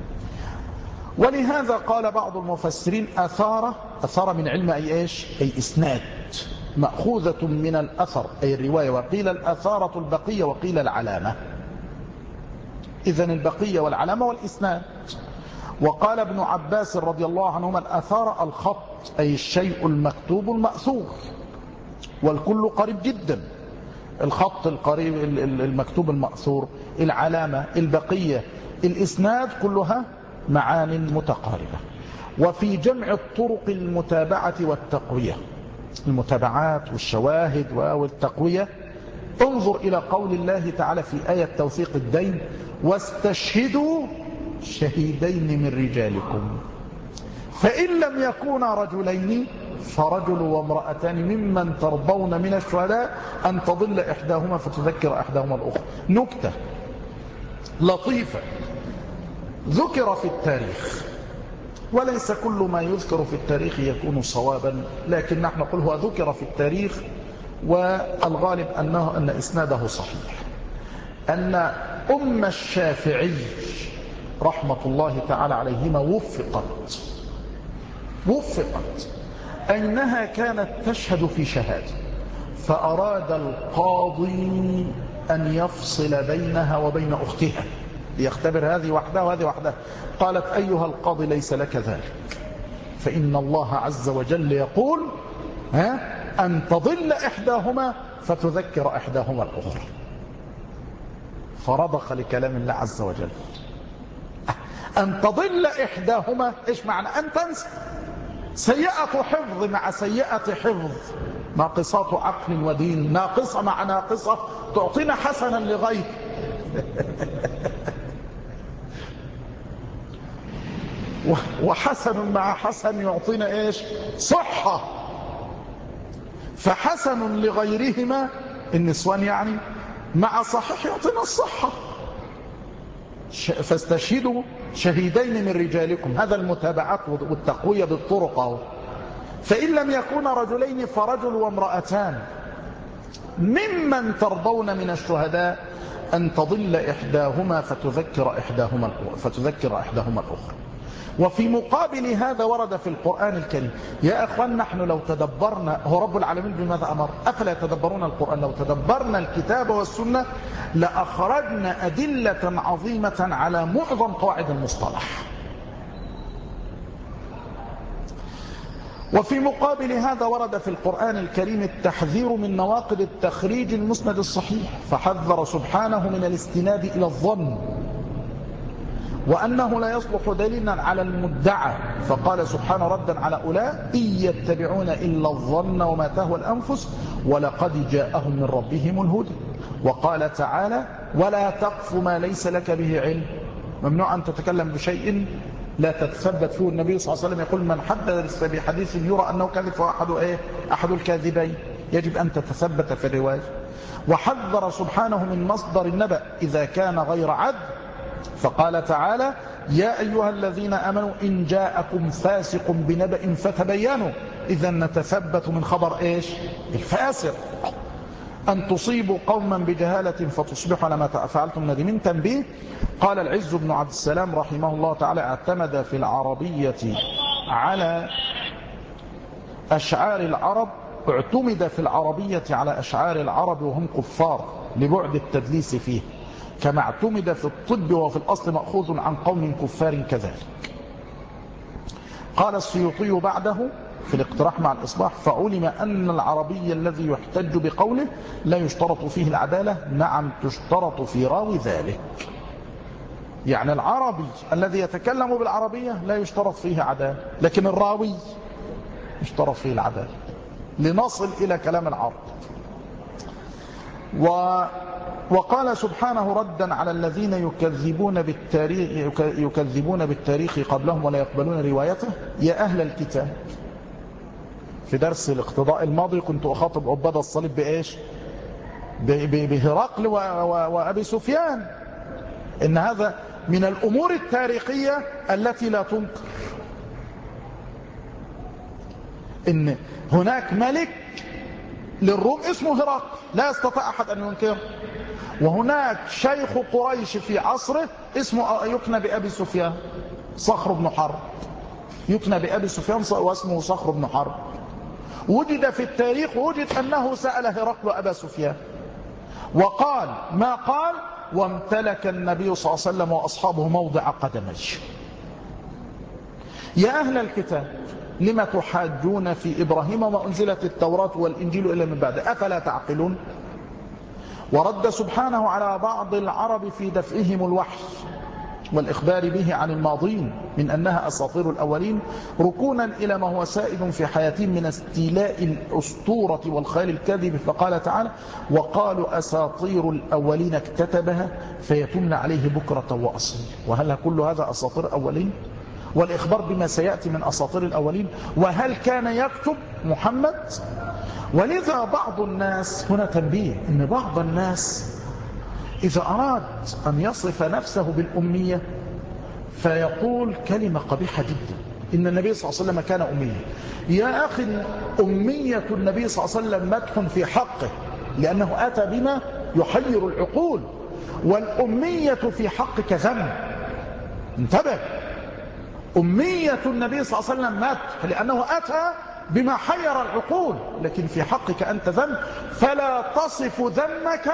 ولهذا قال بعض المفسرين: أثارة أثارة من علم أي إيش؟ أي إسناد، مأخوذة من الأثر أي الرواية. وقيل الأثارة البقية وقيل العلامة. إذن البقية والعلامة والإسناد. وقال ابن عباس رضي الله عنهما: الأثار الخط أي الشيء المكتوب المأثور، والكل قريب جدا. الخط القريب المكتوب المأثور، العلامة، البقية، الإسناد، كلها معان متقاربة. وفي جمع الطرق المتابعة والتقوية، المتابعات والشواهد والتقوية، انظر إلى قول الله تعالى في آية توثيق الدين: واستشهدوا شهيدين من رجالكم فإن لم يكونا رجلين فرجل وامرأتان ممن ترضون من الشهداء أن تضل إحداهما فتذكر إحداهما الأخرى. نكتة لطيفة ذكر في التاريخ، وليس كل ما يذكر في التاريخ يكون صوابا، لكن نحن نقول هو ذكر في التاريخ والغالب أنه أن إسناده صحيح. أن أم الشافعي رحمة الله تعالى عليهما وفقت وفقت أنها كانت تشهد في شهادة، فأراد القاضي أن يفصل بينها وبين أختها ليختبر هذه وحدها وهذه وحدها. قالت: أيها القاضي ليس لك ذلك، فإن الله عز وجل يقول: ها أن تضل إحداهما فتذكر إحداهما الأخرى. فرضخ لكلام الله عز وجل. أن تضل إحداهما إيش معنى؟ أن تنسى. سيئة حفظ مع سيئة حفظ ناقصات عقل ودين، ناقصة مع ناقصة تعطينا حسنا لغير. وحسن مع حسن يعطينا إيش؟ صحة. فحسن لغيرهما النسوان يعني مع صحيح يعطينا الصحة. فاستشهدوا شهيدين من رجالكم، هذا المتابعات والتقوية بالطرق. فإن لم يكون رجلين فرجل وامرأتان ممن ترضون من الشهداء أن تضل إحداهما فتذكر إحداهما فتذكر إحداهما الأخرى. وفي مقابل هذا ورد في القرآن الكريم. يا أخوان نحن لو تدبرنا، هو رب العالمين بماذا أمر؟ أفلا يتدبرون القرآن؟ لو تدبرنا الكتاب والسنة لأخرجنا أدلة عظيمة على معظم قواعد المصطلح. وفي مقابل هذا ورد في القرآن الكريم التحذير من نواقض التخريج المسند الصحيح، فحذر سبحانه من الاستناد إلى الظن وأنه لا يصلح دليلا على المدعى، فقال سبحانه ردا على أولئك إن يتبعون إلا الظن وما تهوى الأنفس ولقد جاءهم من ربهم الهدى. وقال تعالى ولا تقف ما ليس لك به علم، ممنوع أن تتكلم بشيء لا تتثبت فيه. النبي صلى الله عليه وسلم يقول من حدث بحديث يرى أنه كذب فأحد إيه؟ أحد الكاذبين، يجب أن تتثبت في الرواية. وحذر سبحانه من مصدر النبأ إذا كان غير عدل، فقال تعالى يا أيها الذين آمنوا إن جاءكم فاسق بنبأ فتبينوا، إذا نتثبت من خبر إيش؟ الفاسق. أن تصيبوا قوما بجهالة فتصبحوا على ما فعلتم نادمين. تنبيه: قال العز بن عبد السلام رحمه الله تعالى اعتمد في العربية على أشعار العرب اعتمد في العربية على أشعار العرب وهم كفار لبعد التدليس فيه، كما اعتمد في الطب وفي الأصل مأخوذ عن قوم كفار كذلك. قال السيوطي بعده في الاقتراح مع الإصلاح فعلم أن العربي الذي يحتج بقوله لا يشترط فيه العدالة، نعم تشترط في راوي ذلك. يعني العربي الذي يتكلم بالعربية لا يشترط فيه عدالة، لكن الراوي يشترط فيه العدالة لنصل إلى كلام العرب. و وقال سبحانه ردا على الذين يكذبون بالتاريخ يكذبون بالتاريخ قبلهم ولا يقبلون روايته يا أهل الكتاب. في درس الاقتضاء الماضي كنت أخاطب عباد الصليب بإيش؟ بهرقل وأبي سفيان، إن هذا من الأمور التاريخية التي لا تنكر، إن هناك ملك للروم اسمه هرقل لا يستطيع أحد أن ينكره، وهناك شيخ قريش في عصره اسمه يكنى بأبي سفيان صخر بن حرب، يكنى بأبي سفيان واسمه صخر بن حرب. وجد في التاريخ وجد أنه سأل هرقل أبا سفيان وقال ما قال، وامتلك النبي صلى الله عليه وسلم وأصحابه موضع قدميه. يا أهل الكتاب لما تحاجون في إبراهيم وما أنزلت التوراة والإنجيل إلا من بعد أفلا تعقلون. ورد سبحانه على بعض العرب في دفعهم الوحي والإخبار به عن الماضين من أنها أساطير الأولين، ركونا إلى ما هو سائد في حياتهم من استيلاء الأسطورة والخيال الكاذب. فقال تعالى وقالوا أساطير الأولين اكتتبها فيتمن عليه بكرة وأصيل. وهل كل هذا أساطير الأولين؟ والإخبار بما سيأتي من أساطير الأولين، وهل كان يكتب محمد؟ ولذا بعض الناس، هنا تنبيه إن بعض الناس إذا أراد أن يصف نفسه بالأمية فيقول كلمة قبيحة جدا، إن النبي صلى الله عليه وسلم كان أميا. يا أخي أمية النبي صلى الله عليه وسلم مدح في حقه لأنه أتى بما يحير العقول، والأمية في حقك ذم. انتبه، أمية النبي صلى الله عليه وسلم مدح لأنه أتى بما حير العقول، لكن في حقك أنت ذم، فلا تصف ذمك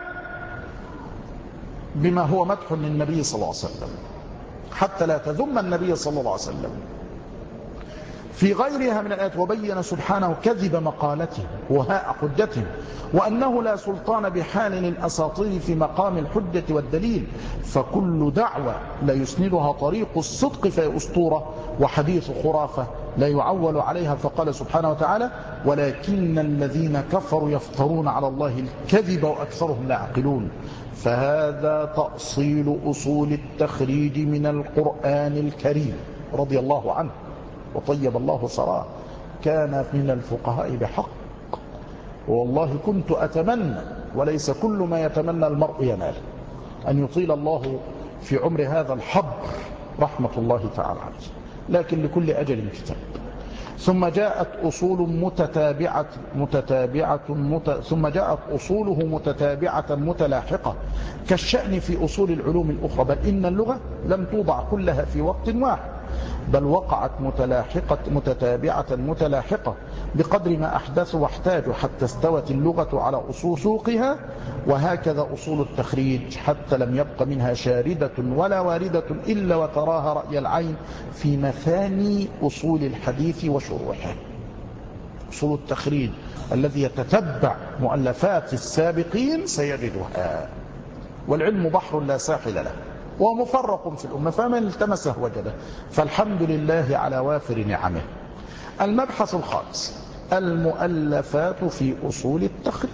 بما هو مدح للنبي صلى الله عليه وسلم حتى لا تذم النبي صلى الله عليه وسلم. في غيرها من الآيات. وبين سبحانه كذب مقالته وهاء حجته، وأنه لا سلطان بحال الأساطير في مقام الحجة والدليل، فكل دعوة لا يسندها طريق الصدق فهي أسطورة وحديث خرافة لا يعول عليها. فقال سبحانه وتعالى: ولكن الذين كفروا يفترون على الله الكذب وأكثرهم لا يعقلون. فهذا تأصيل أصول التخريج من القرآن الكريم رضي الله عنه وطيب الله ثراه. كان من الفقهاء بحق، والله كنت أتمنى، وليس كل ما يتمنى المرء ينال، أن يطيل الله في عمر هذا الحبر رحمة الله تعالى عليه، لكن لكل أجل كتاب. ثم جاءت أصول متتابعة متتابعة مت... ثم جاءت أصوله متتابعة متلاحقة كالشأن في أصول العلوم الأخرى، بل إن اللغة لم توضع كلها في وقت واحد، بل وقعت متلاحقة متتابعة متلاحقة بقدر ما أحدثوا واحتاجوا حتى استوت اللغة على أصول سوقها. وهكذا أصول التخريج حتى لم يبق منها شاردة ولا واردة إلا وتراها رأي العين في مثاني أصول الحديث وشروحه. أصول التخريج الذي يتتبع مؤلفات السابقين سيجدها، والعلم بحر لا ساحل له ومفرق في الأمة، فمن التمسه وجده، فالحمد لله على وافر نعمه. المبحث الخامس: المؤلفات في أصول التخريج.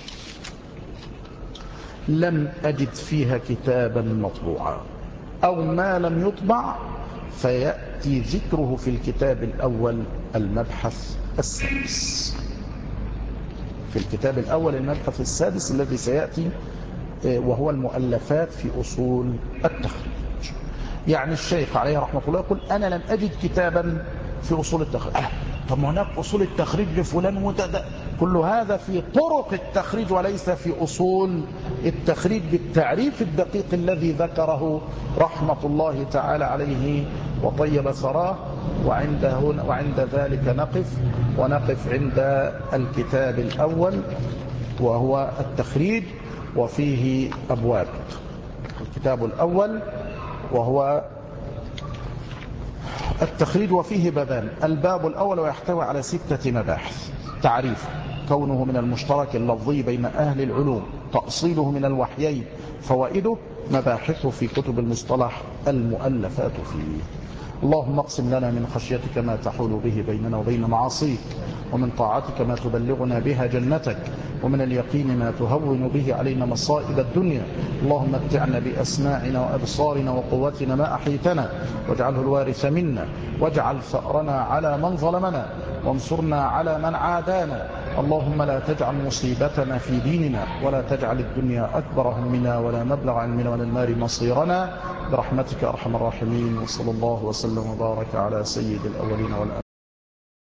لم أجد فيها كتابا مطبوعا، أو ما لم يطبع فيأتي ذكره في الكتاب الأول المبحث السادس. في الكتاب الأول المبحث السادس الذي سيأتي، وهو المؤلفات في أصول التخريج. يعني الشيخ عليه رحمة الله يقول: أنا لم أجد كتابا في أصول التخريج. أه طب هناك أصول التخريج لفلان متد... كل هذا في طرق التخريج وليس في أصول التخريج بالتعريف الدقيق الذي ذكره رحمة الله تعالى عليه وطيب ثراه. وعند, هنا وعند ذلك نقف ونقف عند الكتاب الأول وهو التخريج، وفيه أبواب. الكتاب الأول وهو التخريج وفيه بابان. الباب الأول ويحتوي على ستة مباحث: تعريف، كونه من المشترك اللفظي بين أهل العلوم، تأصيله من الوحيين، فوائده، مباحثه في كتب المصطلح، المؤلفات فيه. اللهم اقسم لنا من خشيتك ما تحول به بيننا وبين معاصيك، ومن طاعتك ما تبلغنا بها جنتك، ومن اليقين ما تهون به علينا مصائب الدنيا. اللهم متعنا بأسماعنا وأبصارنا وقوتنا ما أحيتنا، واجعله الوارث منا، واجعل ثأرنا على من ظلمنا، وانصرنا على من عادانا. اللهم لا تجعل مصيبتنا في ديننا، ولا تجعل الدنيا أكبر همنا ولا مبلغ علمنا ولا النار مصيرنا، برحمتك أرحم الراحمين. وصلى الله وسلم وبارك على سيد الأولين والآخرين.